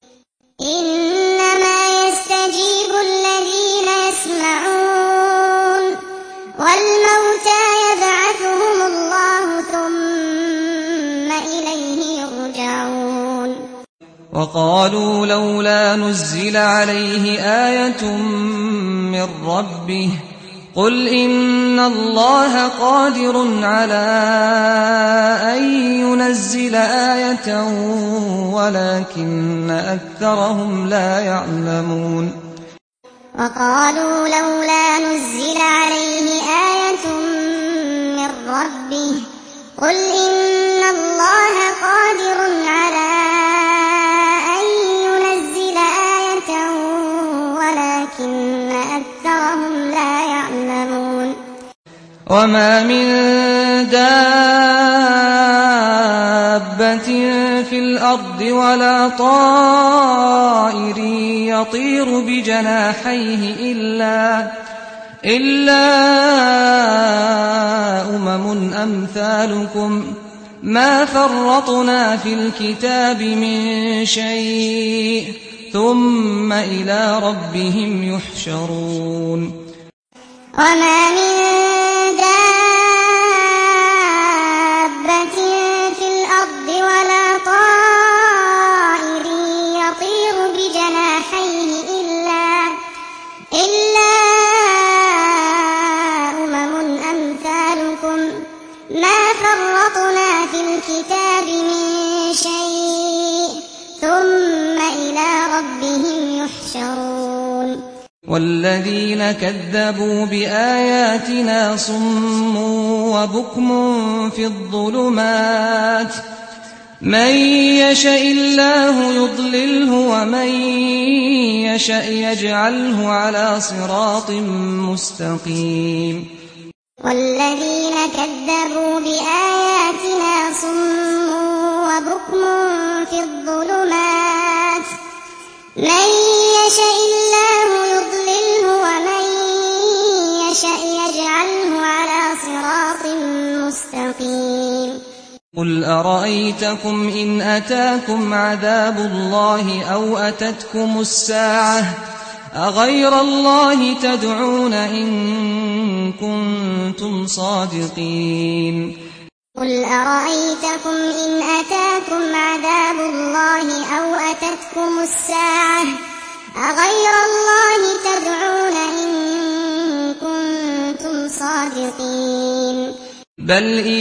إنما يستجيب الذين يسمعون والموتى يبعثهم الله ثم إليه يرجعون وقالوا لولا نزل عليه آية من ربه قل إن الله قادر على أن ينزل آية ولكن أكثرهم لا يعلمون وقالوا لولا نزل عليه آية من ربه قل إن الله قادر على أن ينزل آية ولكن أكثرهم لا يعلمون وما من دابة في الأرض ولا طائر يطير بجناحيه إلا أمم أمثالكم ما فرطنا في الكتاب من شيء ثم إلى ربهم يحشرون وما من دابة في الأرض ولا طائر يطير بجناحيه إلا أمم أمثالكم ما فرطنا في الكتاب من شيء ثم إلى ربهم يحشرون والذين كذبوا بآياتنا صم وبكم في الظلمات من يشاء الله يضلله ومن يشاء يجعله على صراط مستقيم والذين كذبوا بآياتنا صم وبكم في الظلمات من يشاء الله يضلله ومن يشاء يجعله على صراط مستقيم قل أرأيتكم إن أتاكم عذاب الله أو أتتكم الساعة أغير الله تدعون إن كنتم صادقين قل أرأيتكم إن أتاكم عذاب الله أو أتتكم الساعة أغير الله تدعون إن كنتم صادقين بل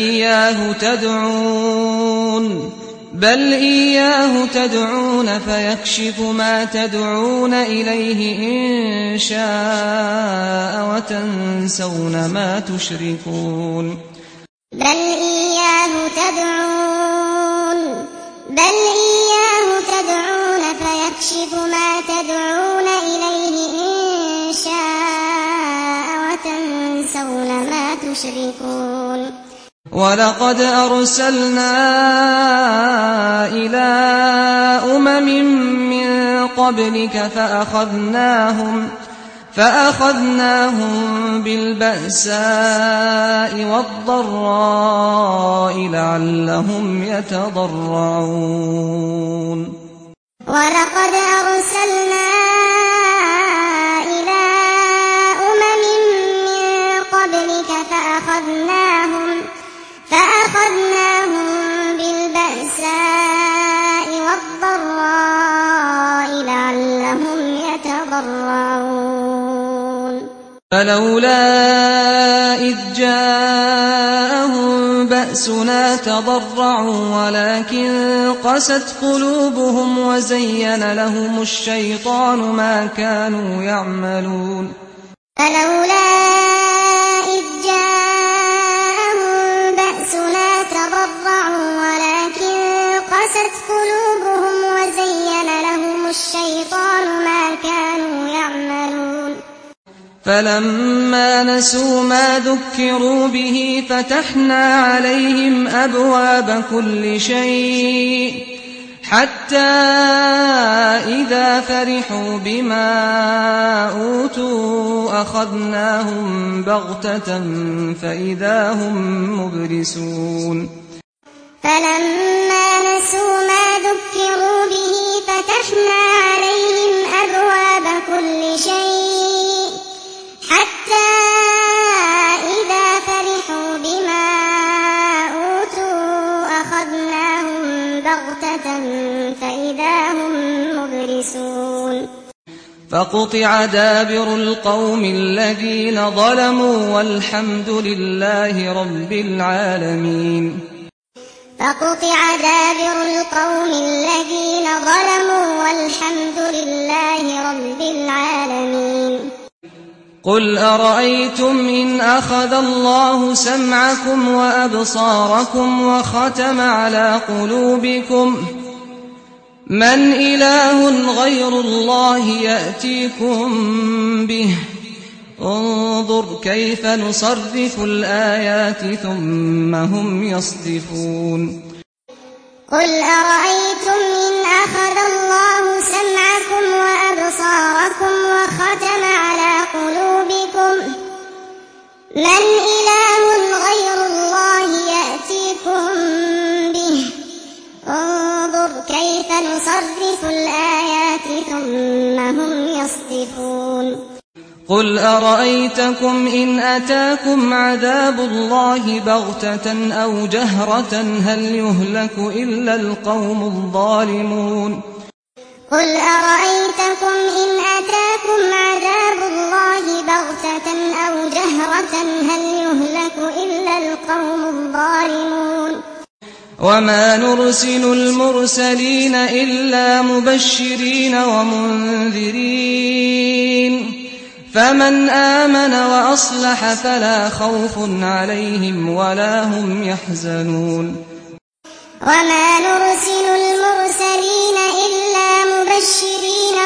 إياه تدعون فيكشف ما تدعون إليه إن شاء وتنسون ما تشركون بل إياه تدعون فيكشف ما تدعون إليه إن شاء وتنسون وما تشركون ولقد أرسلنا إلى من قبلك فأخذناهم بالبأساء والضراء لعلهم يتضرعون ولقد أرسلنا إلى من قبلك فأخذناهم بالبأساء والضراء لعلهم يتضرعون فلولا إذ جاءهم بأسنا تضرعوا ولكن قست قلوبهم وزين لهم الشيطان ما كانوا يعملون فلولا إذ جاءهم بأسنا تضرعوا ولكن قست قلوبهم وزين لهم الشيطان ما كانوا يعملون فلما نسوا ما ذكروا به فتحنا عليهم أبواب كل شيء حتى إذا فرحوا بما أوتوا أخذناهم بغتة فإذا هم مبلسون فلما نسوا ما ذكروا به فتحنا عليهم أبواب كل شيء حتى إذا فرحوا بما أوتوا أخذناهم بغتة فإذا هم مبلسون فقطع دابر القوم الذين ظلموا والحمد لله رب العالمين فقطع دابر القوم الذين ظلموا والحمد لله رب العالمين قل أرأيتم إن أخذ الله سمعكم وأبصاركم وختم على قلوبكم من إله غير الله يأتيكم به انظر كيف نصرف الآيات ثم هم يصدفون قل أرأيتم إن أخذ الله سمعكم وأبصاركم وختم على قلوبكم من إله غير الله يأتيكم به انظر كيف نصرف الآيات ثم هم يصدفون قل أرأيتكم إن أتاكم عذاب الله بغتة أو جهرة هل يهلك إلا القوم الظالمون قل أرأيتكم إن أتاكم عذاب الله بغتة أو جهرة هل يهلك إلا القوم الظالمون وما نرسل المرسلين إلا مبشرين ومنذرين فمن آمن وأصلح فلا خوف عليهم ولا هم يحزنون وما نرسل المرسلين إلا مبشرين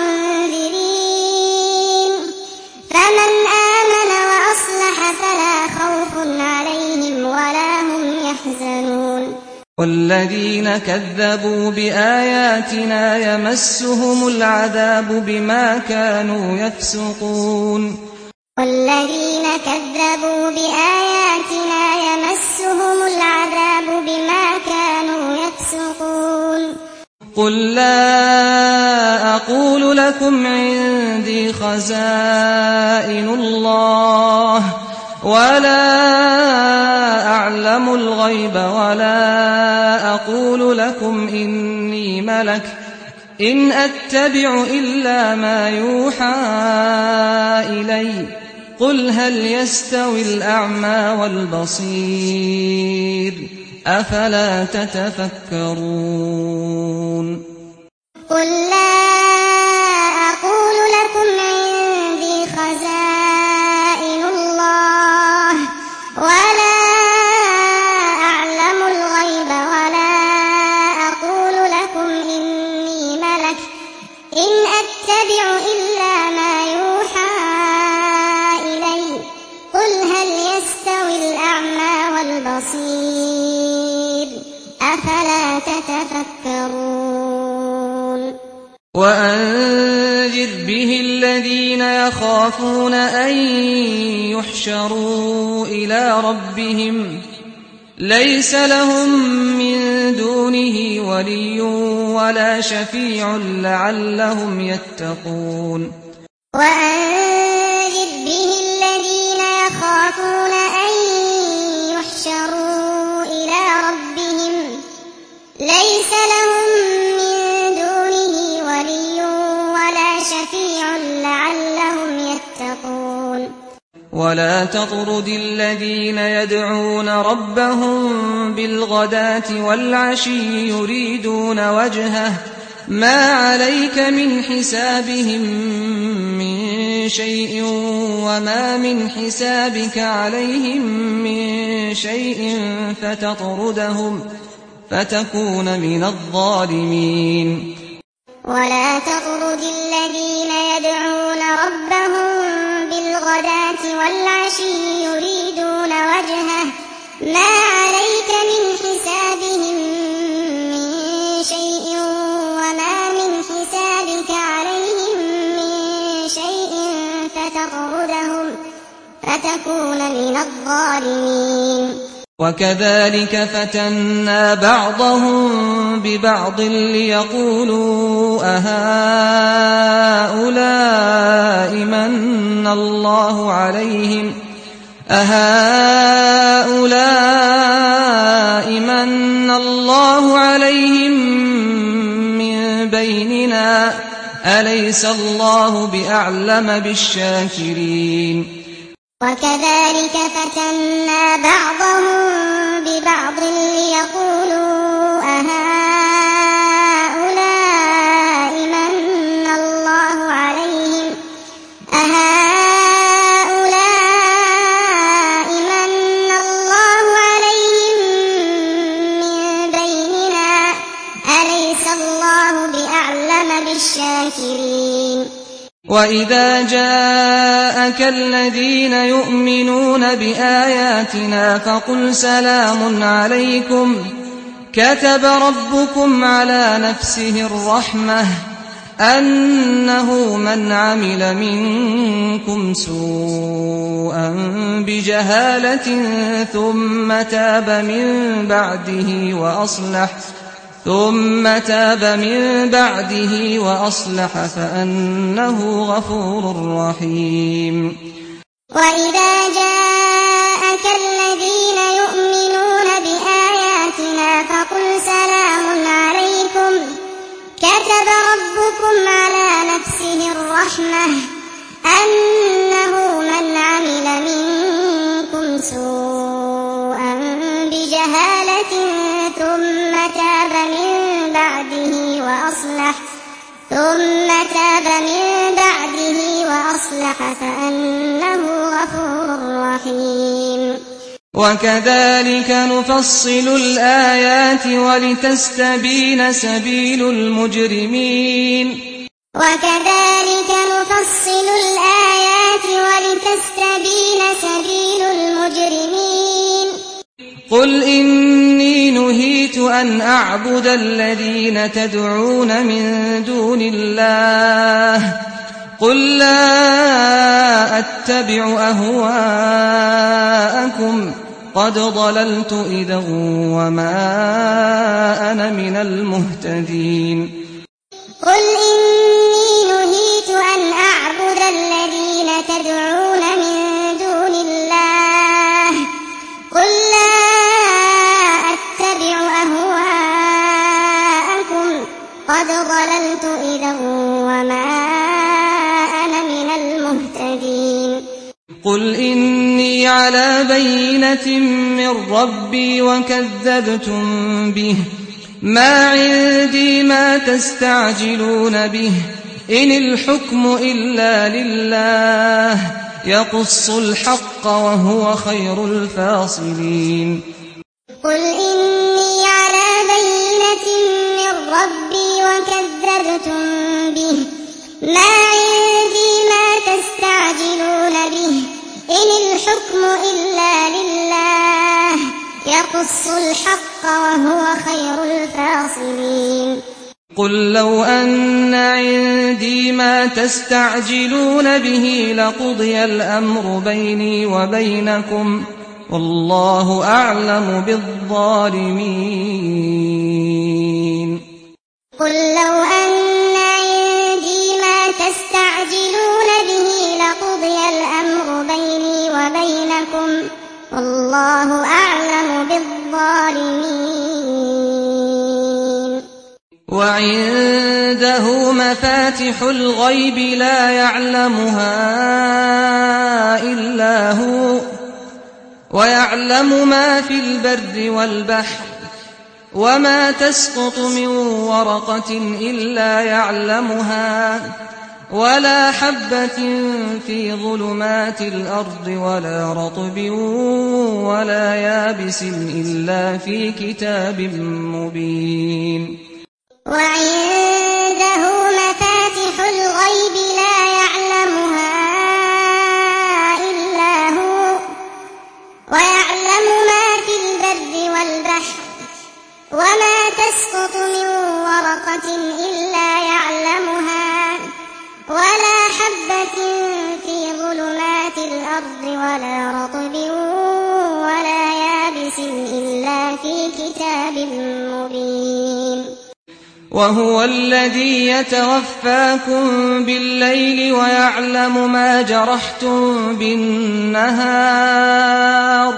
ومنذرين فمن آمن وأصلح فلا خوف عليهم ولا هم يحزنون والذين كذبوا بآياتنا يمسهم العذاب بما كانوا يفسقون والذين كذبوا بآياتنا يمسهم العذاب بما كانوا يفسقون قل لا أقول لكم عندي خزائن الله ولا أعلم الغيب ولا أقول لكم إني ملك إن أتبع إلا ما يوحى إلي قل هل يستوي الأعمى والبصير أفلا تتفكرون قل لا أقول لكم عندي خزائن الله ولا أعلم الغيب ولا أقول لكم إني ملك إن أتبع إلا ما يوحى إلي قل هل يستوي الأعمى والبصير أفلا تتفكرون وأنذر به الذين يخافون أن يحشروا إلى ربهم ليس لهم من دونه ولي ولا شفيع لعلهم يتقون وأنذر به الذين يخافون أن يحشروا إلى ربهم ليس لهم من دونه ولي ولا شفيع لعلهم يتقون ولا تطرد الذين يدعون ربهم بالغداة والعشي يريدون وجهه ما عليك من حسابهم من شيء وما من حسابك عليهم من شيء فتطردهم فتكون من الظالمين ولا تطرد الذين يدعون ربهم بالغداة والعشي يريدون وجهه ما عليك من حسابهم من شيء وما من حسابك عليهم من شيء فتطردهم فتكون من الظالمين وكذلك فتنا بعضهم ببعض ليقولوا أهؤلاء من الله عليهم من بيننا أليس الله بأعلم بالشاكرين وكذلك فتنا بعضهم ببعض ليقولوا أهؤلاء من الله عليهم من بيننا أليس الله بأعلم بالشاكرين وإذا جاءك الذين يؤمنون بآياتنا فقل سلام عليكم كتب ربكم على نفسه الرحمة أنه من عمل منكم سوءا بجهالة ثم تاب من بعده وأصلح فأنه غفور رحيم وإذا جاءك الذين يؤمنون بآياتنا فقل سلام عليكم كتب ربكم على نفسه الرحمة أنه من عمل منكم سوءا بجهالة ثم تاب من بعده وأصلح فأنه غفور رحيم وكذلك نفصل الآيات ولتستبين سبيل المجرمين قل إني نهيت أن أعبد الذين تدعون من دون الله قل لا أتبع أهواءكم قد ضللت إذا وما أنا من المهتدين قل إني نهيت أن أعبد الذين تدعون من دون الله قل لا أتبع أهواءكم قد ضللت إذا وما أنا من المهتدين قل إني على بينة من ربي وكذبتم به ما عندي ما تستعجلون به إن الحكم إلا لله يقص الحق وهو خير الفاصلين قل إني على بينة من ربي وكذبتم به ما عندي ما تستعجلون به إن الحكم إلا لله يقص الحق وهو خير الفاصلين قل لو أن عندي ما تستعجلون به لقضي الأمر بيني وبينكم والله أعلم بالظالمين قل لو أن عندي ما تستعجلون به لقضي الأمر بيني وبينكم والله أعلم بالظالمين وعنده مفاتح الغيب لا يعلمها إلا هو ويعلم ما في البر والبحر وما تسقط من ورقة إلا يعلمها ولا حبة في ظلمات الأرض ولا رطب ولا يابس إلا في كتاب مبين وعنده مفاتح الغيب لا يعلمها إلا هو ويعلم ما في البر والبحر وما تسقط من ورقة إلا يعلمها ولا حبة في ظلمات الأرض ولا رطب ولا يابس إلا في كتاب مبين وهو الذي يتوفاكم بالليل ويعلم ما جرحتم بالنهار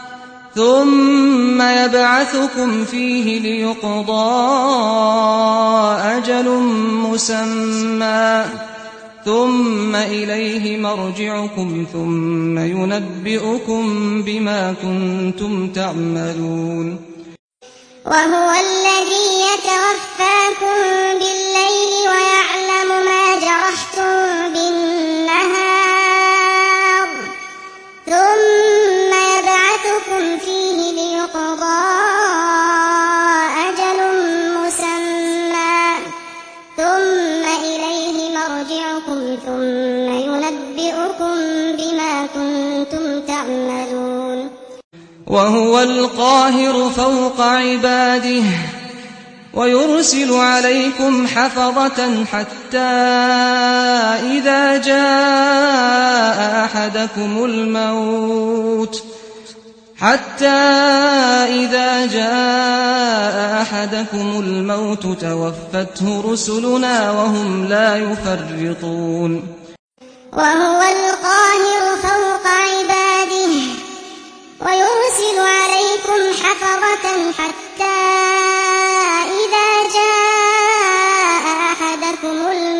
ثم يبعثكم فيه ليقضى أجل مسمى ثم إليه مرجعكم ثم ينبئكم بما كنتم تعملون وهو الذي يتوفاكم بالليل ويعلم ما جرحتم بالنهار ثم يبعثكم فيه ليقضى أجل مسمى ثم إليه مرجعكم ثم ينبئكم بما كنتم تعملون وهو القاهر فوق عباده ويرسل عليكم حفظة حتى إذا جاء أحدكم الموت توفته رسلنا وهم لا يفرطون وهو القاهر فوق عباده ويرسل عليكم حفظة حتى إذا جاء أحدكم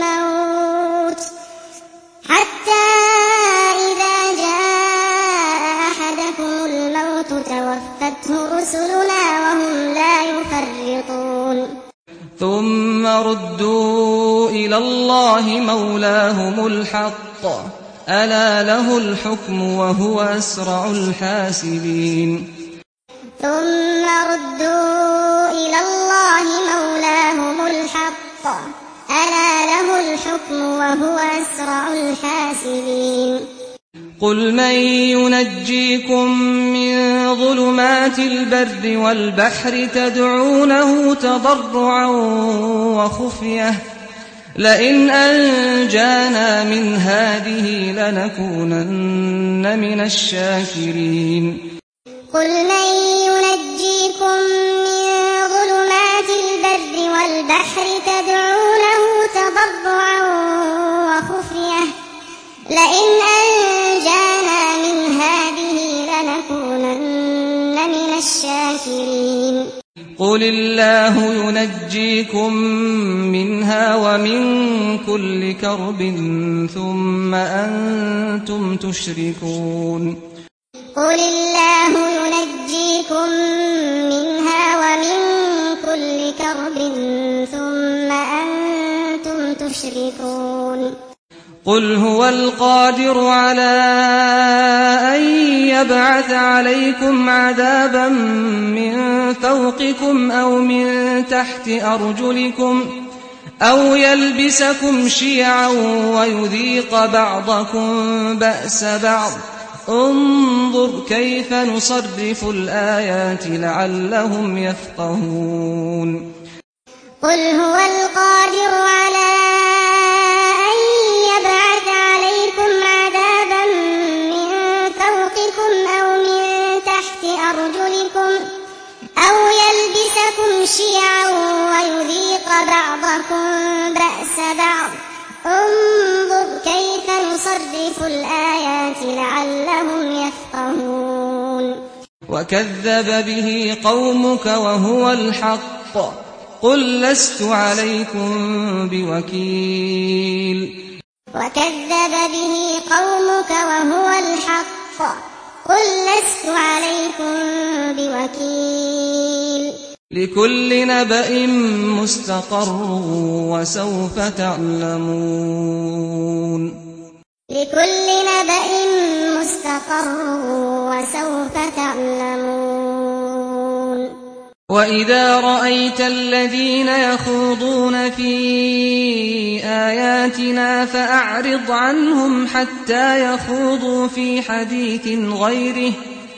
الموت توفته رسلنا وهم لا يفرطون ثم ردوا إلى الله مولاهم الحق ألا له الحكم وهو أسرع الحاسبين ثم ردوا إلى الله مولاهم الحق ألا له الحكم وهو أسرع الحاسبين قل من ينجيكم من ظلمات البر والبحر تدعونه تضرعا وخفية لئن أنجانا من هذه لنكونن من الشاكرين قل من ينجيكم من ظلمات البر والبحر تدعونه تضرعا وخفية لئن أنجانا من هذه لنكونن من الشاكرين قل الله ينجيكم منها ومن كل كرب ثم أنتم تشركون قل الله ينجيكم منها ومن كل كرب ثم أنتم تشركون قل هو القادر على أن يبعث عليكم عذابا من فوقكم أو من تحت أرجلكم أو يلبسكم شيعا ويذيق بعضكم بأس بعض انظر كيف نصرف الآيات لعلهم يفقهون قل هو القادر على أن يبعث عليكم عذابا من فوقكم أو من تحت أرجلكم أو يلبسكم شيعا ويذيق بعضكم بأس بعض انظر كيف نصرف الآيات لعلهم يفقهون وكذب به قومك وهو الحق قل لست عليكم بوكيل وكذب به قومك وهو الحق قل لست عليكم بوكيل لكل نبأ مستقر وسوف تعلمون لكل نبأ مستقر وسوف تعلمون وإذا رأيت الذين يخوضون في آياتنا فأعرض عنهم حتى يخوضوا في حديث غيره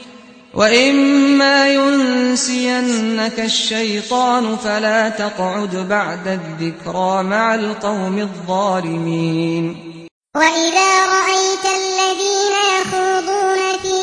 وإما ينسينك الشيطان فلا تقعد بعد الذكرى مع القوم الظالمين وإذا رأيت الذين يخوضون في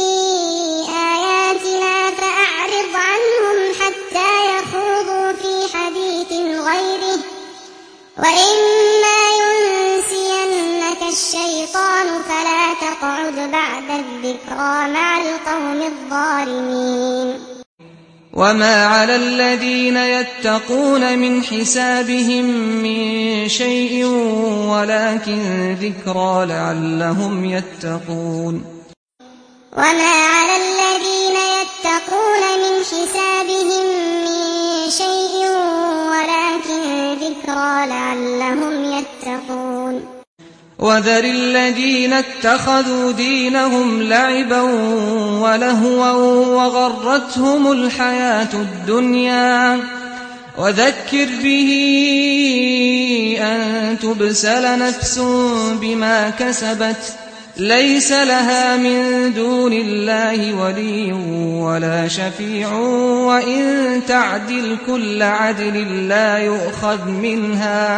آياتنا فأعرض عنهم حتى يخوضوا في حديث غيره وإما ينسينك الشيطان فلا تقعد بعد الذكرى مع القوم الظالمين وما على الذين يتقون من حسابهم من شيء ولكن ذكرى لعلهم يتقون وما على الذين يتقون من حسابهم من شيء ولكن ذكرى لعلهم يتقون وذر الذين اتخذوا دينهم لعبا ولهوا وغرتهم الحياة الدنيا وذكر به أن تبسل نفس بما كسبت ليس لها من دون الله ولي ولا شفيع وإن تعدل كل عدل لا يؤخذ منها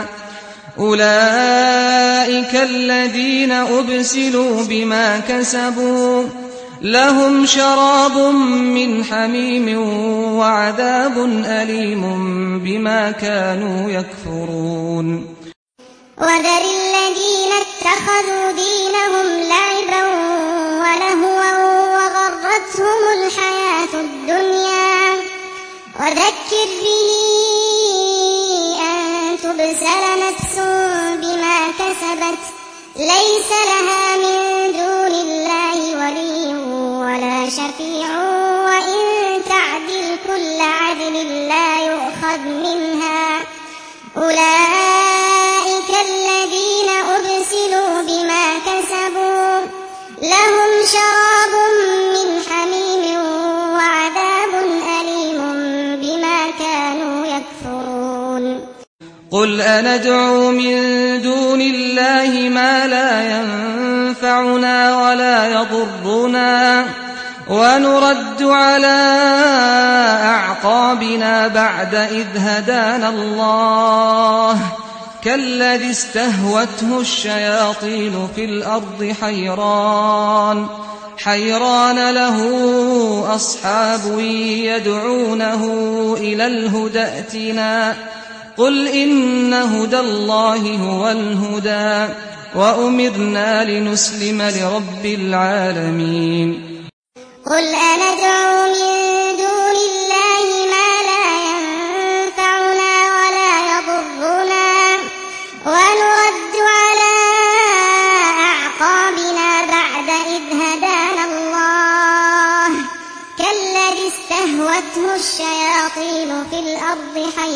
أولئك الذين أبسلوا بما كسبوا لهم شراب من حميم وعذاب أليم بما كانوا يكفرون وذر الذين اتخذوا دينهم لعبا ولهوا وغرتهم الحياة الدنيا وذكر به أن تبسل نفس بما كسبت ليس لها من دون الله ولي ولا شفيع وإن تعدل كل عدل لا يؤخذ منها أولئك الذين أبسلوا بما كسبوا لهم شراب من حميم وعذاب أليم بما كانوا يكفرون قل أندعو من دون الله ما لا ينفعنا ولا يضرنا ونرد على أعقابنا بعد إذ هدانا الله كالذي استهوته الشياطين في الأرض حيران له أصحاب يدعونه إلى الهدى ائتنا قل إن هدى الله هو الهدى وأمرنا لنسلم لرب العالمين قل أندعو من دون الله ما لا ينفعنا ولا يضرنا ونرد على أعقابنا بعد إذ هدانا الله كالذي استهوته الشياطين في الأرض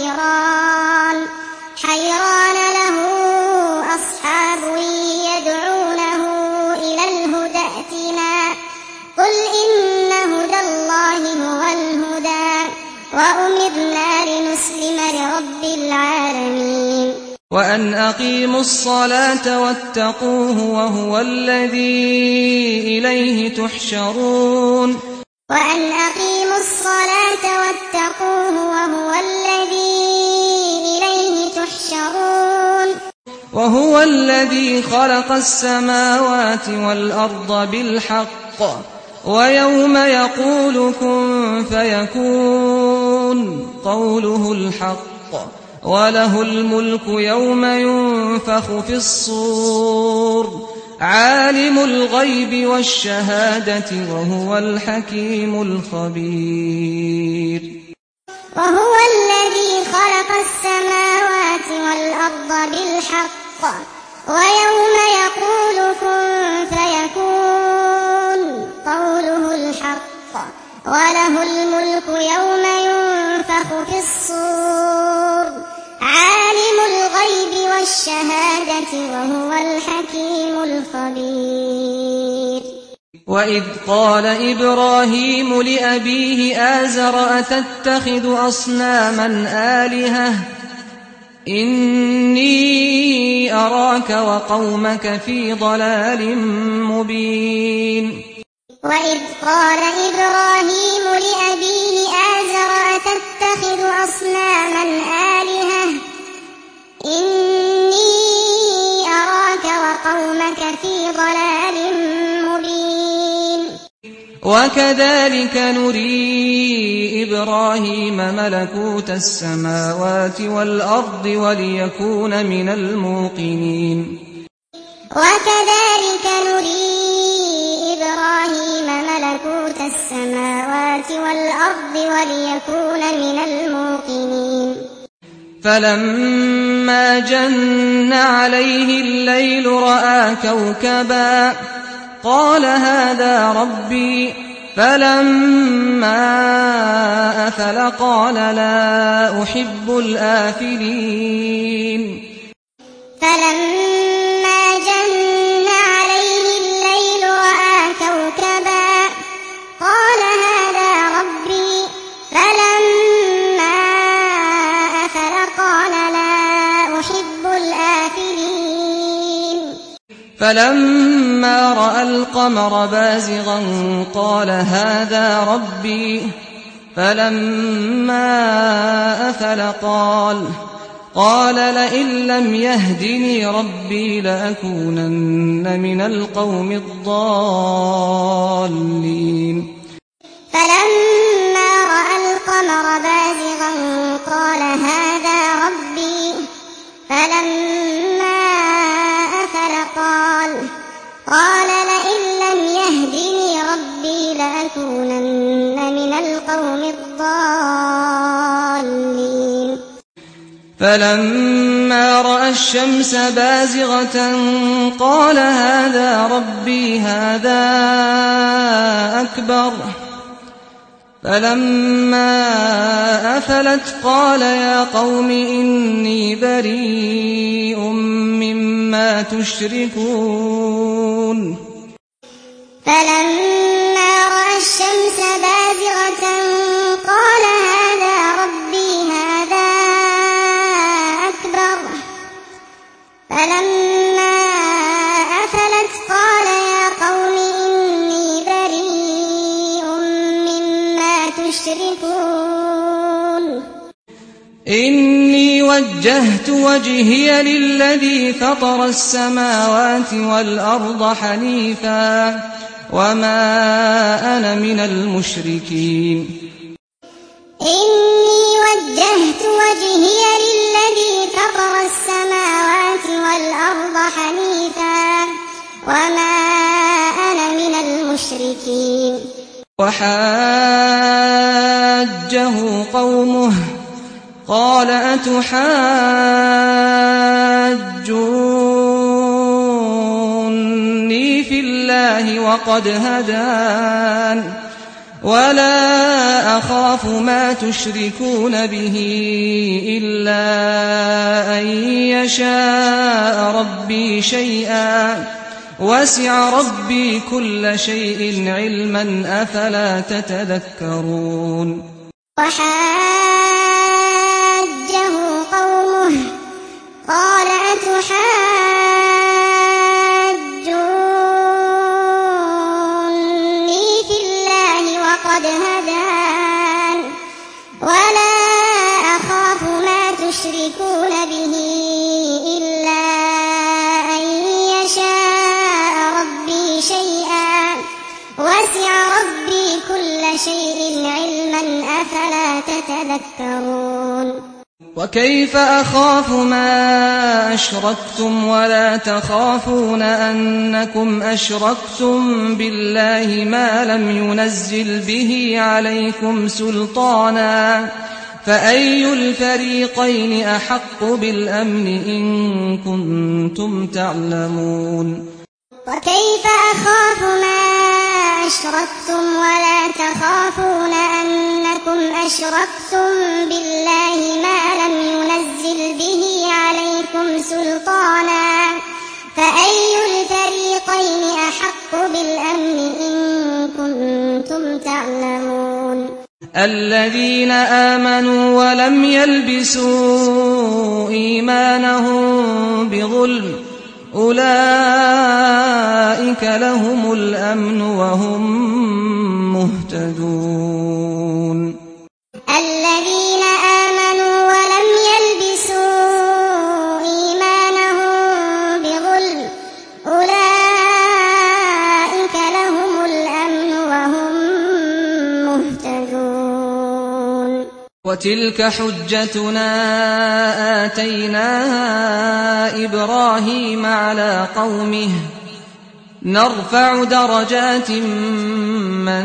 حيران له أصحاب يدعونه إلى الهدى ائتنا قل إن هدى الله هو الهدى وأمرنا لنسلم لرب العالمين وأن أقيموا الصلاة واتقوه وهو الذي إليه تحشرون وأن أقيموا الصلاة واتقوه وهو الذي إليه تحشرون وهو الذي خلق السماوات والأرض بالحق ويوم يقول كن فيكون قوله الحق وله الملك يوم ينفخ في الصور عالم الغيب والشهادة وهو الحكيم الخبير وهو الذي خلق السماوات والأرض بالحق ويوم يقول كن فيكون قوله الحق وله الملك يوم ينفخ في الصور عالم الغيب والشهادة وهو الحكيم الخبير وإذ قال إبراهيم لأبيه آزر أتتخذ أصناما آلهة إني أراك وقومك في ضلال مبين وإذ قال إبراهيم لأبيه آزر أتتخذ أصناما آلهة إني أراك وقومك في ضلال مبين وكذلك نري إبراهيم ملكوت السماوات والأرض وليكون من الموقنين وكذلك نري إبراهيم ملكوت السماوات والأرض وليكون من الموقنين فلما جن عليه الليل رأى كوكبا قال هذا ربي فلما أفل قال لا أحب الآفلين فلما جن عليه الليل رأى كوكبا قال هذا ربي فلما أفل قال لا أحب الآفلين فلما رأى القمر بازغا قال هذا ربي فلما أفل قال لئن لم يهدني ربي لأكونن من القوم الضالين فلما رأى القمر بازغا قال هذا ربي فلما أفل قال لئن لم يهدني ربي لأكونن من القوم الضالين فلما رأى الشمس بازغة قال هذا ربي هذا أكبر فلما أفلت قال يا قوم إني بريء مما تشركون فلما رأى الشمس بازغة قال هذا ربي هذا أكبر فلما أفلت قال يا قوم إني بريء مما تشركون إني وجهت وجهي للذي فطر السماوات والأرض حنيفا وما أنا من المشركين إني وجهت وجهي للذي فطر السماوات والأرض حنيفا وما أنا من المشركين وحاجه قومه قال أتحاجوني في الله وقد هدان ولا أخاف ما تشركون به إلا أن يشاء ربي شيئا وسع ربي كل شيء علما أفلا تتذكرون. وحاجه قومه قال أتحاجوني في الله وقد هدان ولا أخاف ما تشركون به إلا أن يشاء ربي شيئا وسع ربي كل شيء علما أفلا تتذكرون وكيف أخاف ما أشركتم ولا تخافون أنكم أشركتم بالله ما لم ينزل به عليكم سلطانا فأي الفريقين أحق بالأمن إن كنتم تعلمون وكيف أخاف ما أشركتم ولا تخافون أنكم أشركتم بالله ما لم ينزل به عليكم سلطانا فأي الفريقين أحق بالأمن إن كنتم تعلمون الذين آمنوا ولم يلبسوا إيمانهم بظلم أولئك لهم الأمن وهم مهتدون الذين آمنوا ولم يلبسوا إيمانهم بظلم أولئك لهم الأمن وهم مهتدون وتلك حجتنا آتيناها إبراهيم على قومه نرفع درجات من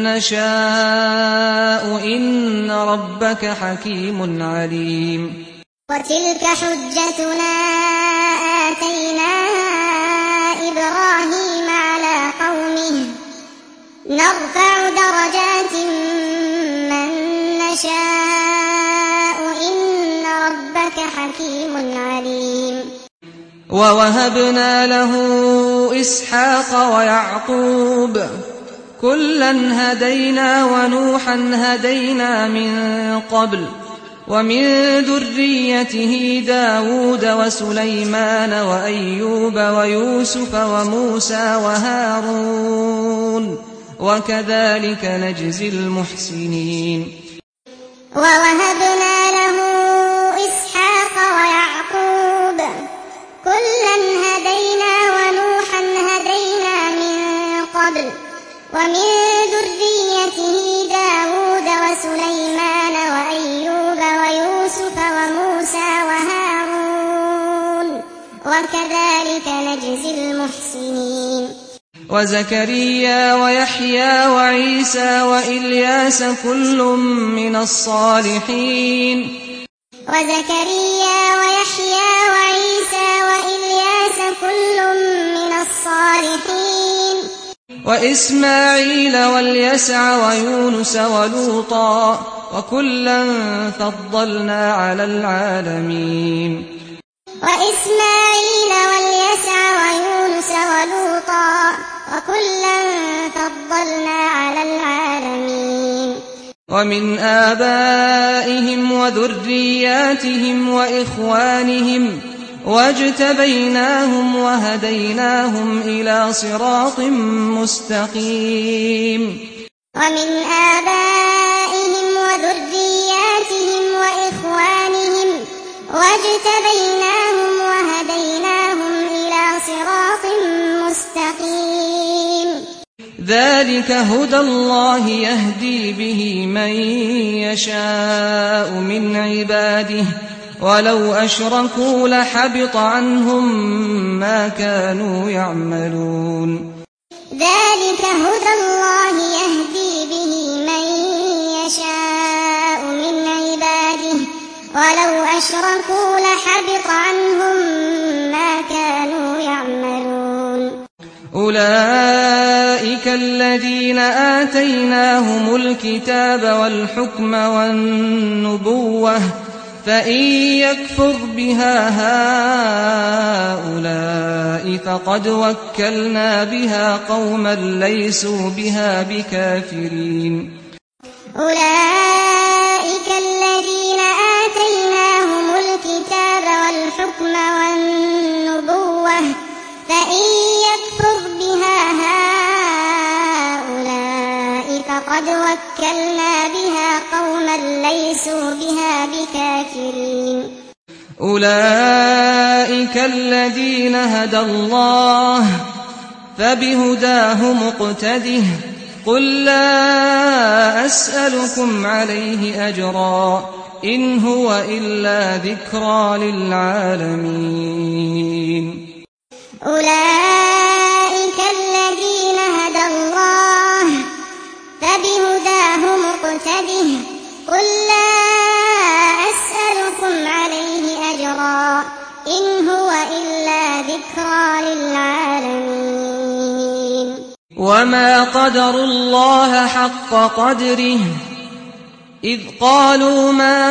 نشاء إن ربك حكيم عليم وتلك حجتنا آتيناها إبراهيم على قومه نرفع درجات من نشاء إن ربك حكيم عليم ووهبنا له إسحاق ويعقوب كلا هدينا ونوحا هدينا من قبل ومن ذريته داود وسليمان وأيوب ويوسف وموسى وهارون وكذلك نجزي المحسنين ووهبنا له إسحاق ويعقوب كلا هدينا ونوحا هدينا من قبل ومن ذريته داود وسليمان وأيوب ويوسف وموسى وهارون وكذلك نجزي المحسنين وزكريا ويحيى وعيسى وإلياس كل من الصالحين وزكريا ويحيى وعيسى وإلياس كل من الصالحين وإسماعيل واليسع ويونس ولوطا وكلا فضلنا على العالمين وإسماعيل واليسع ويونس ولوطا وكلا فضلنا على العالمين ومن آبائهم وذرياتهم وإخوانهم واجتبيناهم وهديناهم إلى صراط مستقيم ومن آبائهم وذرياتهم وإخوانهم واجتبيناهم وهديناهم إلى صراط مستقيم ذلك هدى الله يهدي به من يشاء من عباده ولو أشركوا لحبط عنهم ما كانوا يعملون ذلك هدى الله يهدي به من يشاء من عباده ولو أشركوا لحبط عنهم ما كانوا يعملون أولئك الذين آتيناهم الكتاب والحكم والنبوة فإن يكفر بها هؤلاء فقد وكلنا بها قوما ليسوا بها بكافرين أولئك الذين آتيناهم الكتاب والحكم وَوَكَّلْنَا بِهَا قَوْمًا لَّيْسُوا بِهَا بِكَافِرِينَ أولئك الذين هدى الله فبهداه مقتده قل لا أسألكم عليه أجرا إن هو إلا ذكرى للعالمين أولئك الذين هدى الله فبهداه مقتده قل لا أسألكم عليه أجرا إن هو إلا ذكرى للعالمين وما قدروا الله حق قدره إذ قالوا ما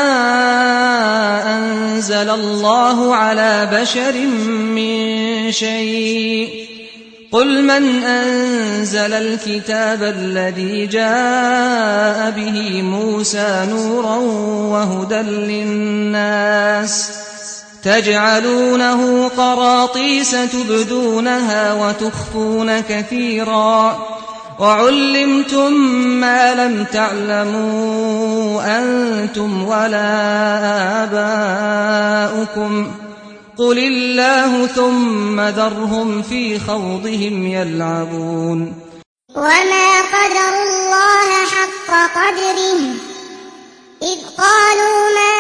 أنزل الله على بشر من شيء قل من أنزل الكتاب الذي جاء به موسى نورا وهدى للناس تجعلونه قراطيس تبدونها وتخفون كثيرا وعلمتم ما لم تعلموا أنتم ولا آباؤكم قل الله ثم ذرهم في خوضهم يلعبون وما قدروا الله حق قدره إذ قالوا ما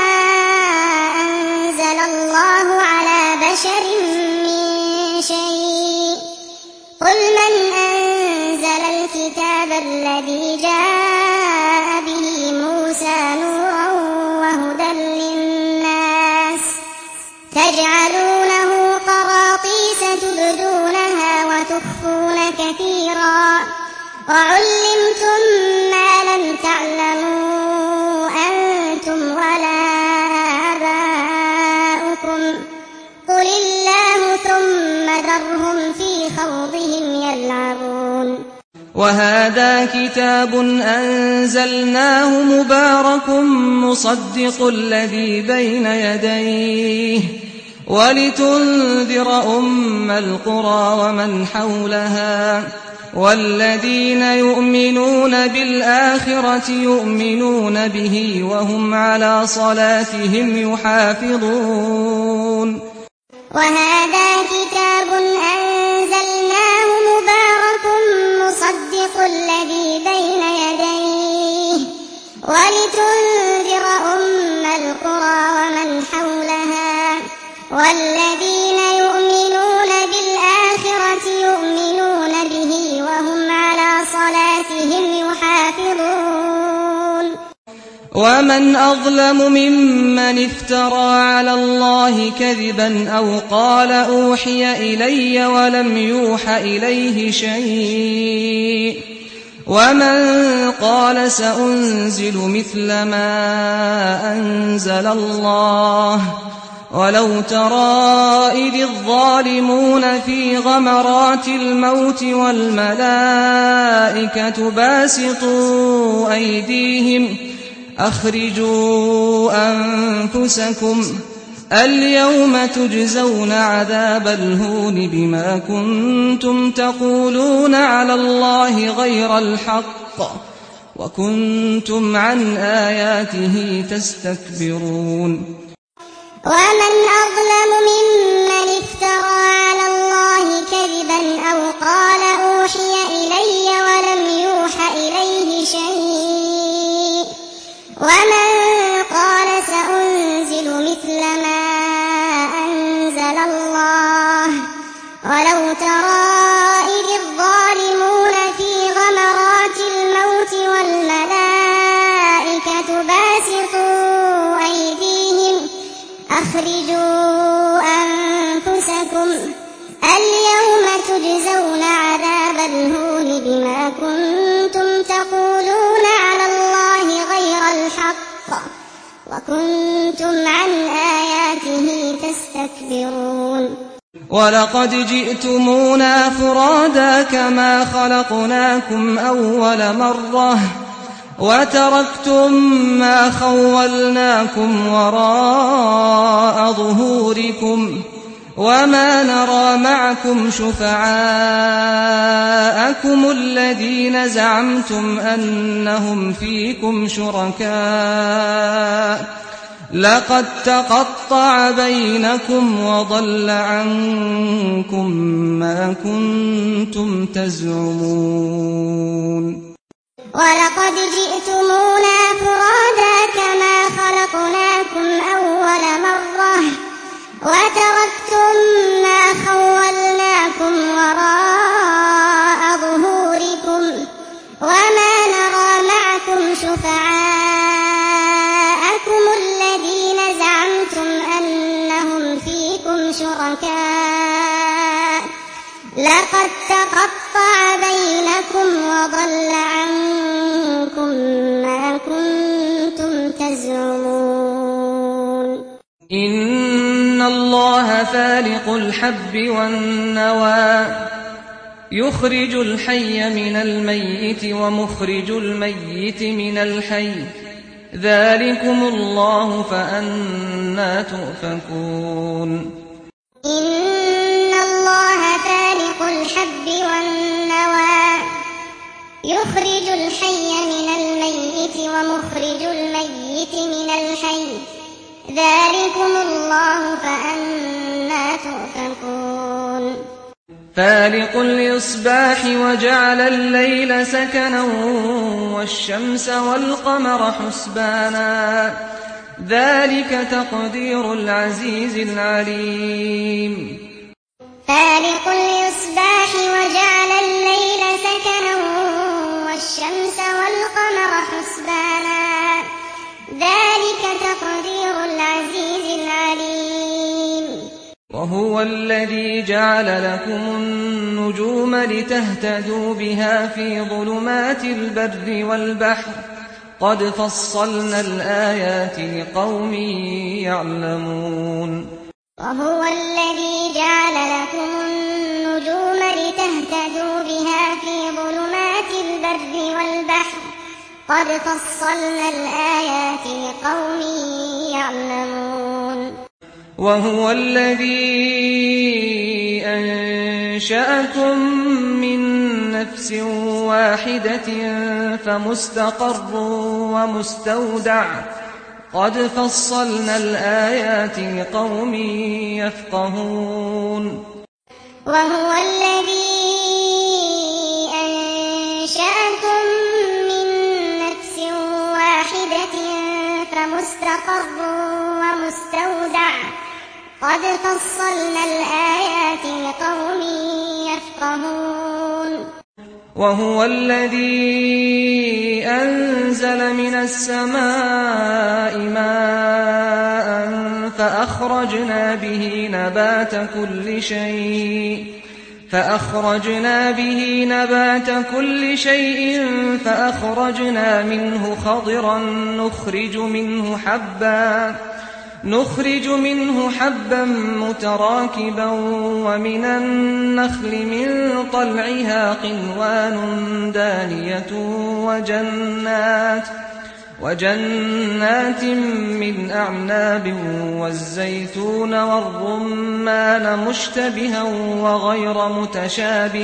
أنزل الله على بشر من شيء قل من أنزل الكتاب الذي جاء به موسى نورا وهدى للناس تجعلونه قراطيس تبدونها وتخفون كثيرا وعلمتم ما لم تعلموا أنتم ولا آباؤكم قل الله ثم ذرهم في خوضهم يلعبون وهذا كتاب أنزلناه مبارك مصدق الذي بين يديه ولتنذر أم القرى ومن حولها والذين يؤمنون بالآخرة يؤمنون به وهم على صلاتهم يحافظون وهذا كتاب أنزلناه مبارك مصدق الذي بين يديه ولتنذر أم القرى ومن حولها والذين يؤمنون بالآخرة يؤمنون به وهم على صلاتهم يحافظون ومن أظلم ممن افترى على الله كذبا أو قال أوحي إلي ولم يوح إليه شيء ومن قال سأنزل مثل ما أنزل الله ولو ترى إذ الظالمون في غمرات الموت والملائكة باسطوا أيديهم أخرجوا أنفسكم اليوم تجزون عذاب الهون بما كنتم تقولون على الله غير الحق وكنتم عن آياته تستكبرون ومن أظلم ممن افترى على الله كذبا أو قال أوحي إلي ولم يوح إليه شيء ومن قال سأنزل مثل ما أنزل الله ولو ترى إذ الظالمون في غمرات الموت والملائكة باسطوا أيديهم أخرجوا أنفسكم اليوم تجزون عذاب الهون بما كنتم تقولون على الله غير الحق وكنتم عن آياته تستكبرون ولقد جئتمونا فرادا كما خلقناكم أول مرة وتركتم ما خولناكم وراء ظهوركم وما نرى معكم شفعاءكم الذين زعمتم أنهم فيكم شركاء لقد تقطع بينكم وضل عنكم ما كنتم تزعمون ولقد جئتمونا فرادا كما خلقناكم أول مرة وتركتم ما خولناكم وراء ظهوركم وما نرى معكم شفعاءكم الذين زعمتم أنهم فيكم شركاء لقد تقطع بينكم وضل عنكم ما كنتم تزعمون إن الله فالق الحب والنوى يخرج الحي من الميت ومخرج الميت من الحي ذلكم الله فأنى تؤفكون إن الله فالق الحب والنوى يخرج الحي من الميت ومخرج الميت من الحي ذلكم الله فأنى تؤفكون فالق الإصباح وجعل الليل سكنا والشمس والقمر حسبانا ذلك تقدير العزيز العليم فالق الإصباح وجعل الليل سكنا والشمس والقمر حسبانا ذلك تقدير العزيز العليم وهو الذي جعل لكم النجوم لتهتدوا بها في ظلمات البر والبحر قد فصلنا الآيات لقوم يعلمون وهو الذي جعل لكم النجوم لتهتدوا بها في ظلمات البر والبحر قد فصلنا الآيات لقوم يعلمون وهو الذي أنشأكم من نفس واحدة فمستقر ومستودع قد فصلنا الآيات لقوم يفقهون وهو الذي أنشأكم من نفس واحدة فمستقر ومستودع قد فصلنا الآيات لقوم يفقهون وهو الذي أنزل من السماء ماء فأخرجنا به نبات كل شيء فأخرجنا منه خضرا نخرج منه حبا متراكبا ومن النخل من طلعها قنوان دانية وجنات من أعناب والزيتون والرمان مشتبها وغير متشابه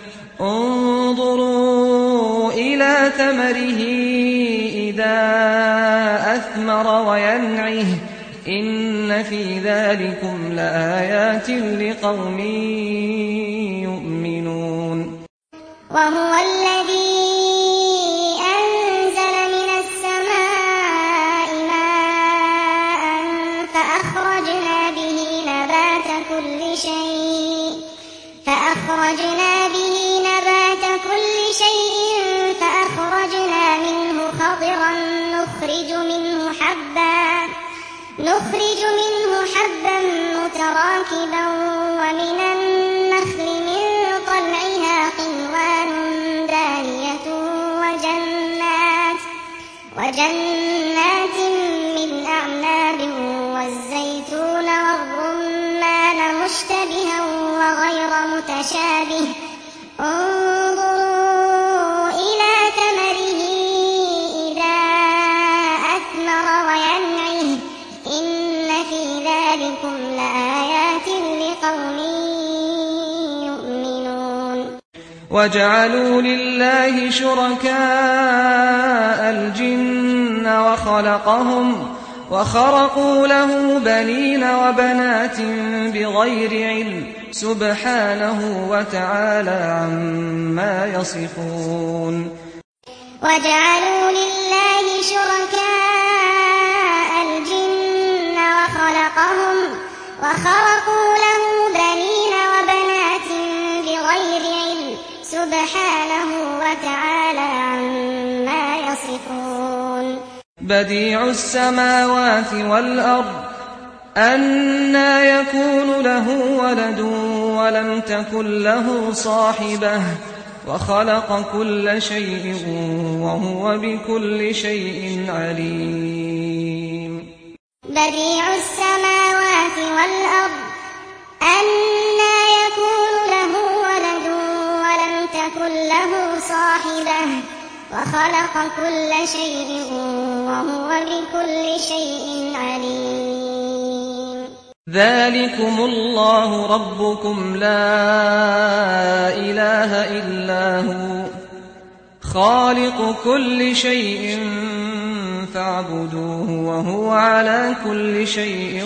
انظروا إلى ثمره إذا أثمر وينعه إن في ذلكم لآيات لقوم يؤمنون وهو الذي أنزل من السماء ماء فأخرجنا به نبات كل شيء فأخرجنا منه خضرا نخرج منه حبا متراكبا ومن النخل من طلعها قنوان دانية وجنات من أعناب والزيتون والرمان مشتبها وغير متشابه انظروا إلى ثمره إذا أثمر وينعه إن في ذلكم لآيات وجعلوا لله شركاء الجن وخرقوا له بنين وبنات بغير علم سبحانه وتعالى عما يصفون. وجعلوا لله شركاء الجن وخرقوا له بنين وبنات بغير علم سبحانه وتعالى عما يصفون. بديع السماوات والأرض أنى يكون له ولد ولم تكن له صاحبة وخلق كل شيء وهو بكل شيء عليم. بديع السماوات والأرض أنى يكون له ولد ولم تكن له صاحبة وخلق كل شيء وهو بكل شيء عليم. ذلكم الله ربكم لا إله إلا هو خالق كل شيء فاعبدوه وهو على كل شيء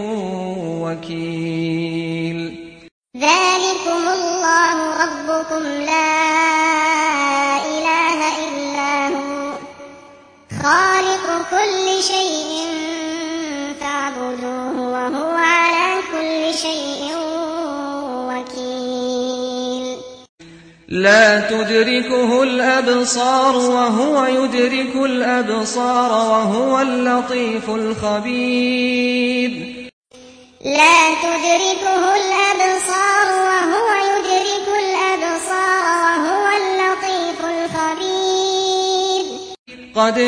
وكيل. ذلكم الله ربكم لا إله إلا هو خالق كل شيء فاعبدوه وهو على كل شيء وكيل. لا تدركه الأبصار وهو يدرك الأبصار وهو اللطيف الخبير. لا تدركه الأبصار وهو يدرك الأبصار وهو اللطيف الخبير. قد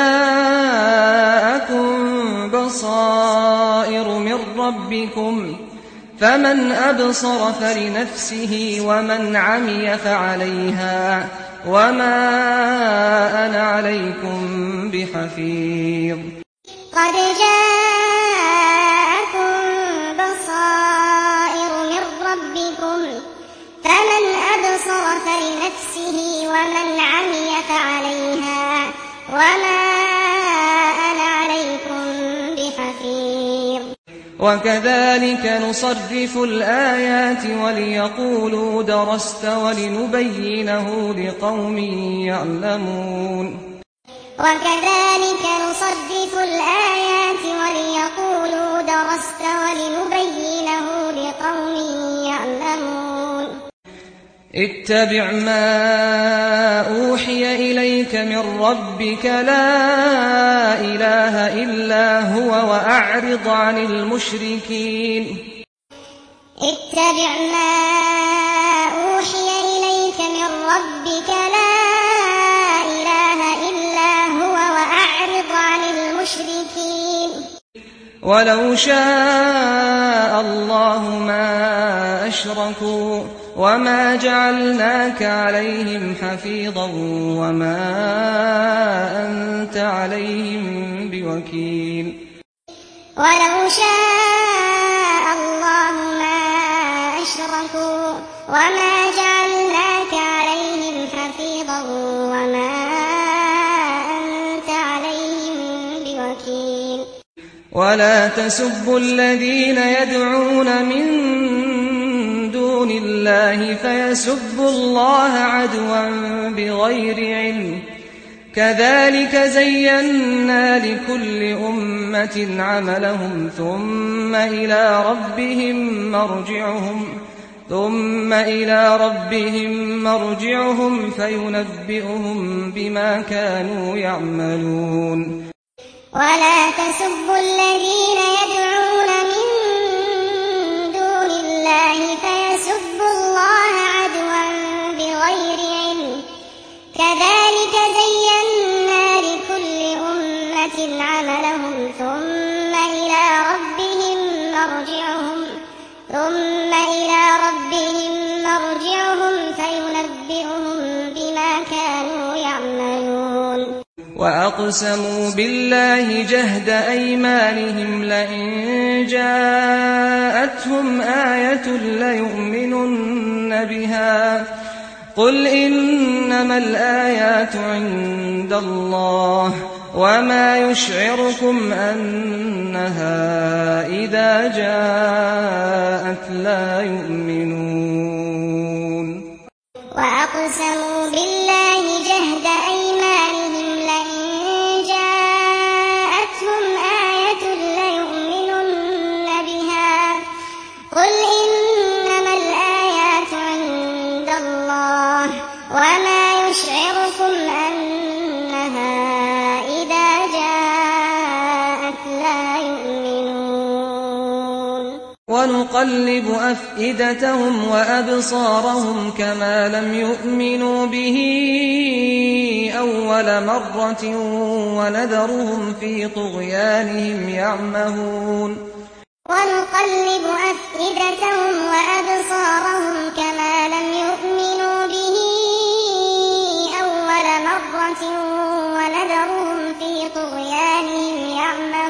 جاءكم بصائر من ربكم فمن أبصر فلنفسه ومن عمي فعليها وما أنا عليكم بحفيظ. قد جاءكم بصائر من ربكم فمن أبصر فلنفسه ومن عمي فعليها وما أنا عليكم بحفيظ. وكذلك نصرف الآيات وليقولوا درست ولنبينه لقوم يعلمون. وكذلك نصرف الآيات وليقولوا درست ولنبينه لقوم يعلمون. اتبع ما أوحي إليك من ربك لا إله إلا هو وأعرض عن المشركين. اتبع ما أوحي إليك من ربك لا إله إلا هو وأعرض عن المشركين. ولو شاء الله ما أشركوا وما جعلناك عليهم حفيظا وما أنت عليهم بوكيل. ولو شاء الله ما أشركوا وما جعلناك عليهم حفيظا وما أنت عليهم بوكيل. ولا تسبوا الذين يدعون من دون الله فيسبوا الله عدوا بغير علم كذلك زينا لكل أمة عملهم ثم إلى ربهم مرجعهم فينبئهم بما كانوا يعملون. ولا تسبوا الذين يدعون من دون الله فيسبوا الله عدوا بغير علم كذلك زينا لكل أمة عملهم ثم إلى ربهم مرجعهم فينبئهم بما كانوا يعملون. وأقسموا بالله جهد أيمانهم لئن جاءتهم آية ليؤمنن بها قل إنما الآيات عند الله وما يشعركم أنها إذا جاءت لا يؤمنون وأقسموا بالله جهد أيمانهم لئن جاءتهم آية ليؤمنن بها قل إنما الآيات عند الله وما يشعركم أنها إذا جاءت لا يؤمنون ونقلب أفئدتهم وأبصارهم كما لم يؤمنوا به أول مرة ونذرهم في طغيانهم يعمهون ونقلب أفئدتهم وأبصارهم كما لم يؤمنوا به أول مرة ونذرهم في طغيانهم يعمهون